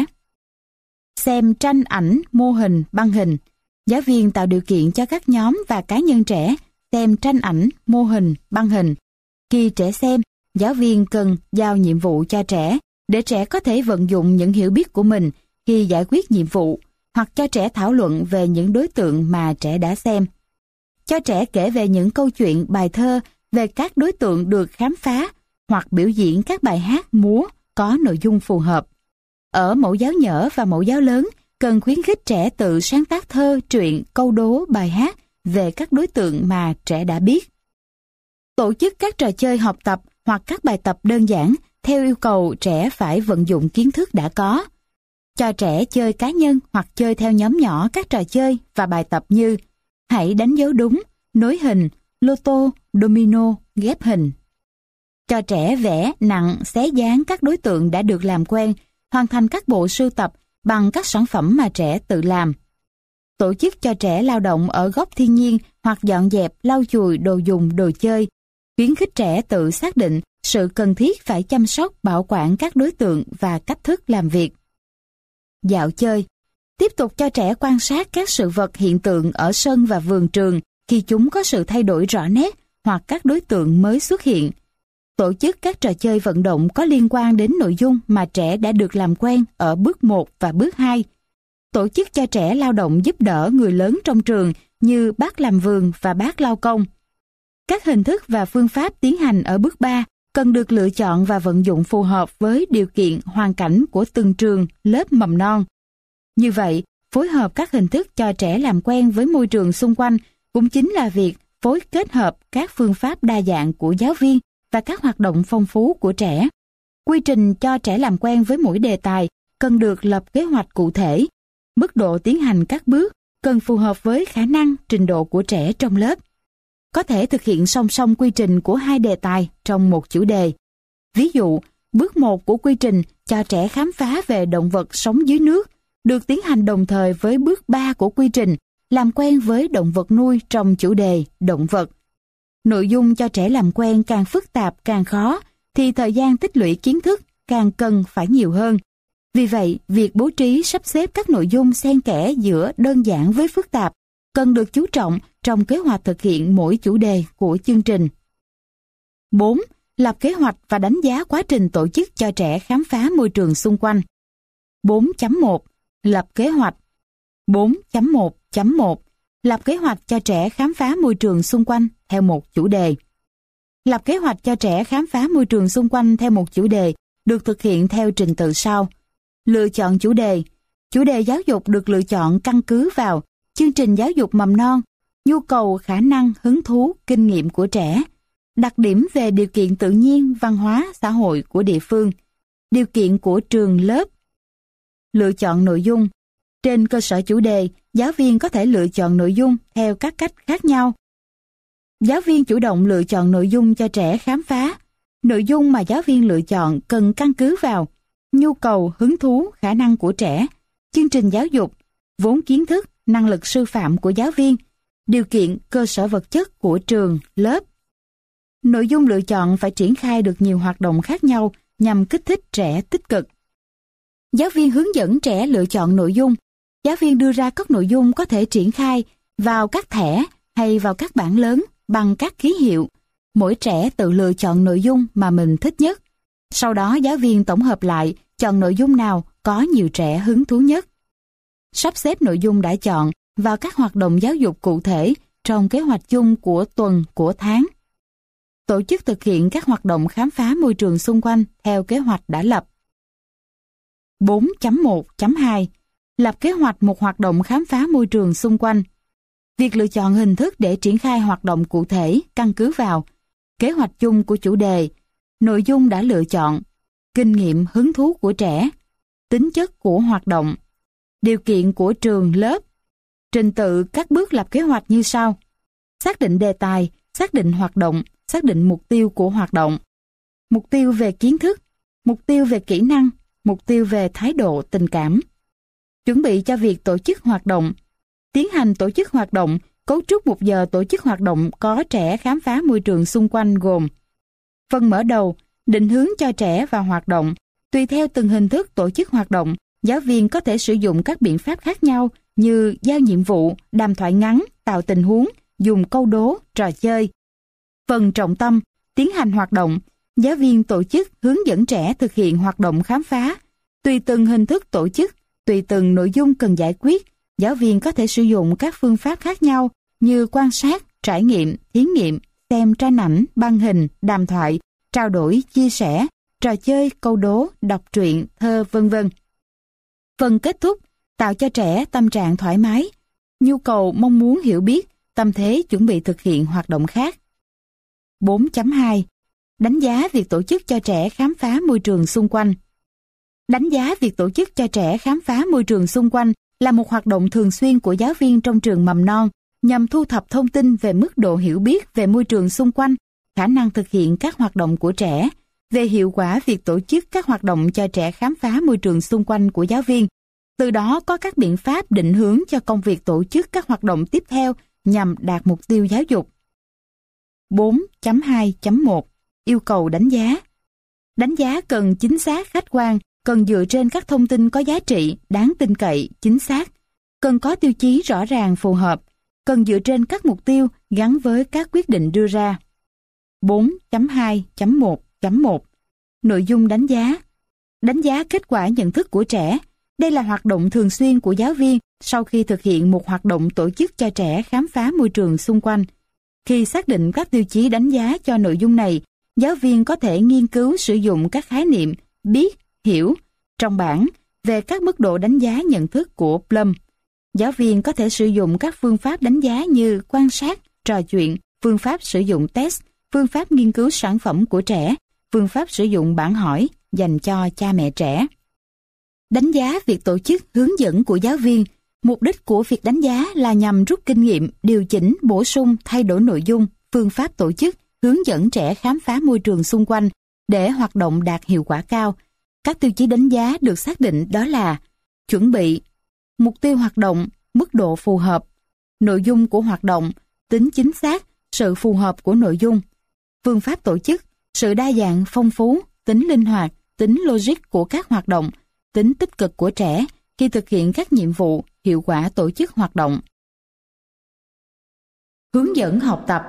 Xem tranh ảnh, mô hình, băng hình. Giáo viên tạo điều kiện cho các nhóm và cá nhân trẻ xem tranh ảnh, mô hình, băng hình. Khi trẻ xem, giáo viên cần giao nhiệm vụ cho trẻ để trẻ có thể vận dụng những hiểu biết của mình khi giải quyết nhiệm vụ, hoặc cho trẻ thảo luận về những đối tượng mà trẻ đã xem. Cho trẻ kể về những câu chuyện, bài thơ về các đối tượng được khám phá, hoặc biểu diễn các bài hát, múa có nội dung phù hợp. Ở mẫu giáo nhỏ và mẫu giáo lớn, cần khuyến khích trẻ tự sáng tác thơ, truyện, câu đố, bài hát về các đối tượng mà trẻ đã biết. Tổ chức các trò chơi học tập hoặc các bài tập đơn giản theo yêu cầu trẻ phải vận dụng kiến thức đã có. Cho trẻ chơi cá nhân hoặc chơi theo nhóm nhỏ các trò chơi và bài tập như hãy đánh dấu đúng, nối hình, lô tô, domino, ghép hình. Cho trẻ vẽ, nặng, xé dán các đối tượng đã được làm quen, hoàn thành các bộ sưu tập bằng các sản phẩm mà trẻ tự làm. Tổ chức cho trẻ lao động ở góc thiên nhiên hoặc dọn dẹp, lau chùi đồ dùng, đồ chơi. Khuyến khích trẻ tự xác định sự cần thiết phải chăm sóc, bảo quản các đối tượng và cách thức làm việc. Dạo chơi. Tiếp tục cho trẻ quan sát các sự vật hiện tượng ở sân và vườn trường khi chúng có sự thay đổi rõ nét hoặc các đối tượng mới xuất hiện. Tổ chức các trò chơi vận động có liên quan đến nội dung mà trẻ đã được làm quen ở bước 1 và bước 2. Tổ chức cho trẻ lao động giúp đỡ người lớn trong trường như bác làm vườn và bác lao công. Các hình thức và phương pháp tiến hành ở bước 3 cần được lựa chọn và vận dụng phù hợp với điều kiện hoàn cảnh của từng trường, lớp mầm non. Như vậy, phối hợp các hình thức cho trẻ làm quen với môi trường xung quanh cũng chính là việc phối kết hợp các phương pháp đa dạng của giáo viên và các hoạt động phong phú của trẻ. Quy trình cho trẻ làm quen với mỗi đề tài cần được lập kế hoạch cụ thể. Mức độ tiến hành các bước cần phù hợp với khả năng, trình độ của trẻ trong lớp. Có thể thực hiện song song quy trình của 2 đề tài trong một chủ đề. Ví dụ, bước 1 của quy trình cho trẻ khám phá về động vật sống dưới nước được tiến hành đồng thời với bước 3 của quy trình làm quen với động vật nuôi trong chủ đề động vật. Nội dung cho trẻ làm quen càng phức tạp càng khó thì thời gian tích lũy kiến thức càng cần phải nhiều hơn. Vì vậy, việc bố trí sắp xếp các nội dung xen kẽ giữa đơn giản với phức tạp cần được chú trọng trong kế hoạch thực hiện mỗi chủ đề của chương trình. 4. Lập kế hoạch và đánh giá quá trình tổ chức cho trẻ khám phá môi trường xung quanh. 4.1. Lập kế hoạch. 4.1.1. Lập kế hoạch cho trẻ khám phá môi trường xung quanh theo một chủ đề. Lập kế hoạch cho trẻ khám phá môi trường xung quanh theo một chủ đề được thực hiện theo trình tự sau. Lựa chọn chủ đề. Chủ đề giáo dục được lựa chọn căn cứ vào chương trình giáo dục mầm non, nhu cầu, khả năng, hứng thú, kinh nghiệm của trẻ, đặc điểm về điều kiện tự nhiên, văn hóa, xã hội của địa phương, điều kiện của trường lớp. Lựa chọn nội dung. Trên cơ sở chủ đề, giáo viên có thể lựa chọn nội dung theo các cách khác nhau. Giáo viên chủ động lựa chọn nội dung cho trẻ khám phá. Nội dung mà giáo viên lựa chọn cần căn cứ vào nhu cầu, hứng thú, khả năng của trẻ, chương trình giáo dục, vốn kiến thức, năng lực sư phạm của giáo viên, điều kiện cơ sở vật chất của trường, lớp. Nội dung lựa chọn phải triển khai được nhiều hoạt động khác nhau nhằm kích thích trẻ tích cực. Giáo viên hướng dẫn trẻ lựa chọn nội dung. Giáo viên đưa ra các nội dung có thể triển khai vào các thẻ hay vào các bảng lớn bằng các ký hiệu. Mỗi trẻ tự lựa chọn nội dung mà mình thích nhất. Sau đó giáo viên tổng hợp lại, chọn nội dung nào có nhiều trẻ hứng thú nhất. Sắp xếp nội dung đã chọn vào các hoạt động giáo dục cụ thể trong kế hoạch chung của tuần, của tháng. Tổ chức thực hiện các hoạt động khám phá môi trường xung quanh theo kế hoạch đã lập. 4.1.2. Lập kế hoạch một hoạt động khám phá môi trường xung quanh. Việc lựa chọn hình thức để triển khai hoạt động cụ thể căn cứ vào kế hoạch chung của chủ đề, nội dung đã lựa chọn, kinh nghiệm hứng thú của trẻ, tính chất của hoạt động, điều kiện của trường lớp. Trình tự các bước lập kế hoạch như sau. Xác định đề tài, xác định hoạt động, xác định mục tiêu của hoạt động. Mục tiêu về kiến thức, mục tiêu về kỹ năng, mục tiêu về thái độ tình cảm. Chuẩn bị cho việc tổ chức hoạt động. Tiến hành tổ chức hoạt động, cấu trúc 1 giờ tổ chức hoạt động có trẻ khám phá môi trường xung quanh gồm: phần mở đầu, định hướng cho trẻ vào hoạt động. Tùy theo từng hình thức tổ chức hoạt động, giáo viên có thể sử dụng các biện pháp khác nhau như giao nhiệm vụ, đàm thoại ngắn, tạo tình huống, dùng câu đố, trò chơi. Phần trọng tâm, tiến hành hoạt động. Giáo viên tổ chức hướng dẫn trẻ thực hiện hoạt động khám phá. Tùy từng hình thức tổ chức, tùy từng nội dung cần giải quyết, giáo viên có thể sử dụng các phương pháp khác nhau như quan sát, trải nghiệm, thí nghiệm, xem tranh ảnh, băng hình, đàm thoại, trao đổi, chia sẻ, trò chơi, câu đố, đọc truyện, thơ, v.v. Phần kết thúc, tạo cho trẻ tâm trạng thoải mái, nhu cầu mong muốn hiểu biết, tâm thế chuẩn bị thực hiện hoạt động khác. 4.2. Đánh giá việc tổ chức cho trẻ khám phá môi trường xung quanh. Đánh giá việc tổ chức cho trẻ khám phá môi trường xung quanh là một hoạt động thường xuyên của giáo viên trong trường mầm non nhằm thu thập thông tin về mức độ hiểu biết về môi trường xung quanh, khả năng thực hiện các hoạt động của trẻ, về hiệu quả việc tổ chức các hoạt động cho trẻ khám phá môi trường xung quanh của giáo viên. Từ đó có các biện pháp định hướng cho công việc tổ chức các hoạt động tiếp theo nhằm đạt mục tiêu giáo dục. 4.2.1. Yêu cầu đánh giá. Đánh giá cần chính xác, khách quan, cần dựa trên các thông tin có giá trị, đáng tin cậy, chính xác, cần có tiêu chí rõ ràng phù hợp, cần dựa trên các mục tiêu gắn với các quyết định đưa ra. 4.2.1.1 Nội dung đánh giá. Đánh giá kết quả nhận thức của trẻ. Đây là hoạt động thường xuyên của giáo viên sau khi thực hiện một hoạt động tổ chức cho trẻ khám phá môi trường xung quanh. Khi xác định các tiêu chí đánh giá cho nội dung này, giáo viên có thể nghiên cứu sử dụng các khái niệm biết, hiểu trong bảng về các mức độ đánh giá nhận thức của Bloom. Giáo viên có thể sử dụng các phương pháp đánh giá như quan sát, trò chuyện, phương pháp sử dụng test, phương pháp nghiên cứu sản phẩm của trẻ, phương pháp sử dụng bảng hỏi dành cho cha mẹ trẻ. Đánh giá việc tổ chức hướng dẫn của giáo viên. Mục đích của việc đánh giá là nhằm rút kinh nghiệm, điều chỉnh, bổ sung, thay đổi nội dung, phương pháp tổ chức, hướng dẫn trẻ khám phá môi trường xung quanh để hoạt động đạt hiệu quả cao. Các tiêu chí đánh giá được xác định đó là chuẩn bị, mục tiêu hoạt động, mức độ phù hợp, nội dung của hoạt động, tính chính xác, sự phù hợp của nội dung, phương pháp tổ chức, sự đa dạng, phong phú, tính linh hoạt, tính logic của các hoạt động, tính tích cực của trẻ khi thực hiện các nhiệm vụ, hiệu quả tổ chức hoạt động. Hướng dẫn học tập.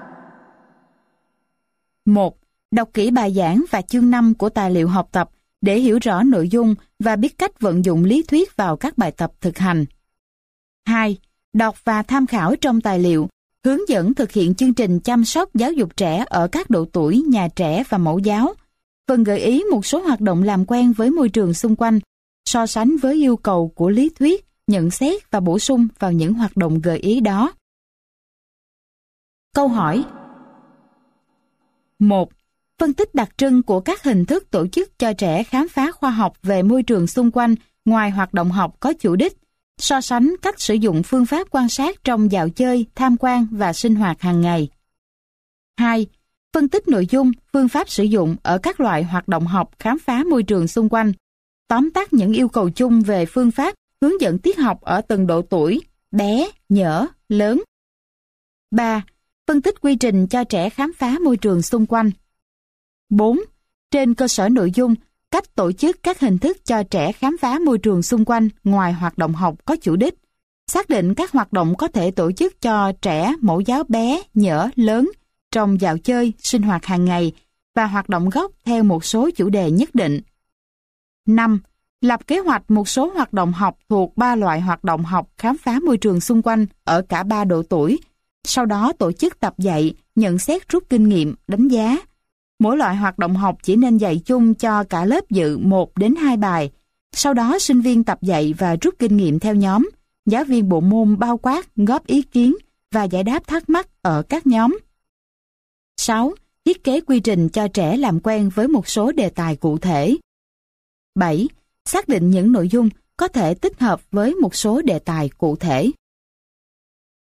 1. Đọc kỹ bài giảng và chương 5 của tài liệu học tập để hiểu rõ nội dung và biết cách vận dụng lý thuyết vào các bài tập thực hành. 2. Đọc và tham khảo trong tài liệu, hướng dẫn thực hiện chương trình chăm sóc giáo dục trẻ ở các độ tuổi, nhà trẻ và mẫu giáo. Phần gợi ý một số hoạt động làm quen với môi trường xung quanh, so sánh với yêu cầu của lý thuyết, nhận xét và bổ sung vào những hoạt động gợi ý đó. Câu hỏi. 1. Phân tích đặc trưng của các hình thức tổ chức cho trẻ khám phá khoa học về môi trường xung quanh ngoài hoạt động học có chủ đích. So sánh cách sử dụng phương pháp quan sát trong dạo chơi, tham quan và sinh hoạt hàng ngày. 2. Phân tích nội dung, phương pháp sử dụng ở các loại hoạt động học khám phá môi trường xung quanh. Tóm tắt những yêu cầu chung về phương pháp hướng dẫn tiết học ở từng độ tuổi, bé, nhỡ, lớn. 3. Phân tích quy trình cho trẻ khám phá môi trường xung quanh. 4. Trên cơ sở nội dung, cách tổ chức các hình thức cho trẻ khám phá môi trường xung quanh ngoài hoạt động học có chủ đích. Xác định các hoạt động có thể tổ chức cho trẻ mẫu giáo bé, nhỡ, lớn trong dạo chơi, sinh hoạt hàng ngày và hoạt động gốc theo một số chủ đề nhất định. 5. Lập kế hoạch một số hoạt động học thuộc 3 loại hoạt động học khám phá môi trường xung quanh ở cả 3 độ tuổi. Sau đó tổ chức tập dạy, nhận xét rút kinh nghiệm, đánh giá. Mỗi loại hoạt động học chỉ nên dạy chung cho cả lớp dự 1 đến 2 bài. Sau đó sinh viên tập dạy và rút kinh nghiệm theo nhóm. Giáo viên bộ môn bao quát, góp ý kiến và giải đáp thắc mắc ở các nhóm. 6. Thiết kế quy trình cho trẻ làm quen với một số đề tài cụ thể. 7. Xác định những nội dung có thể tích hợp với một số đề tài cụ thể.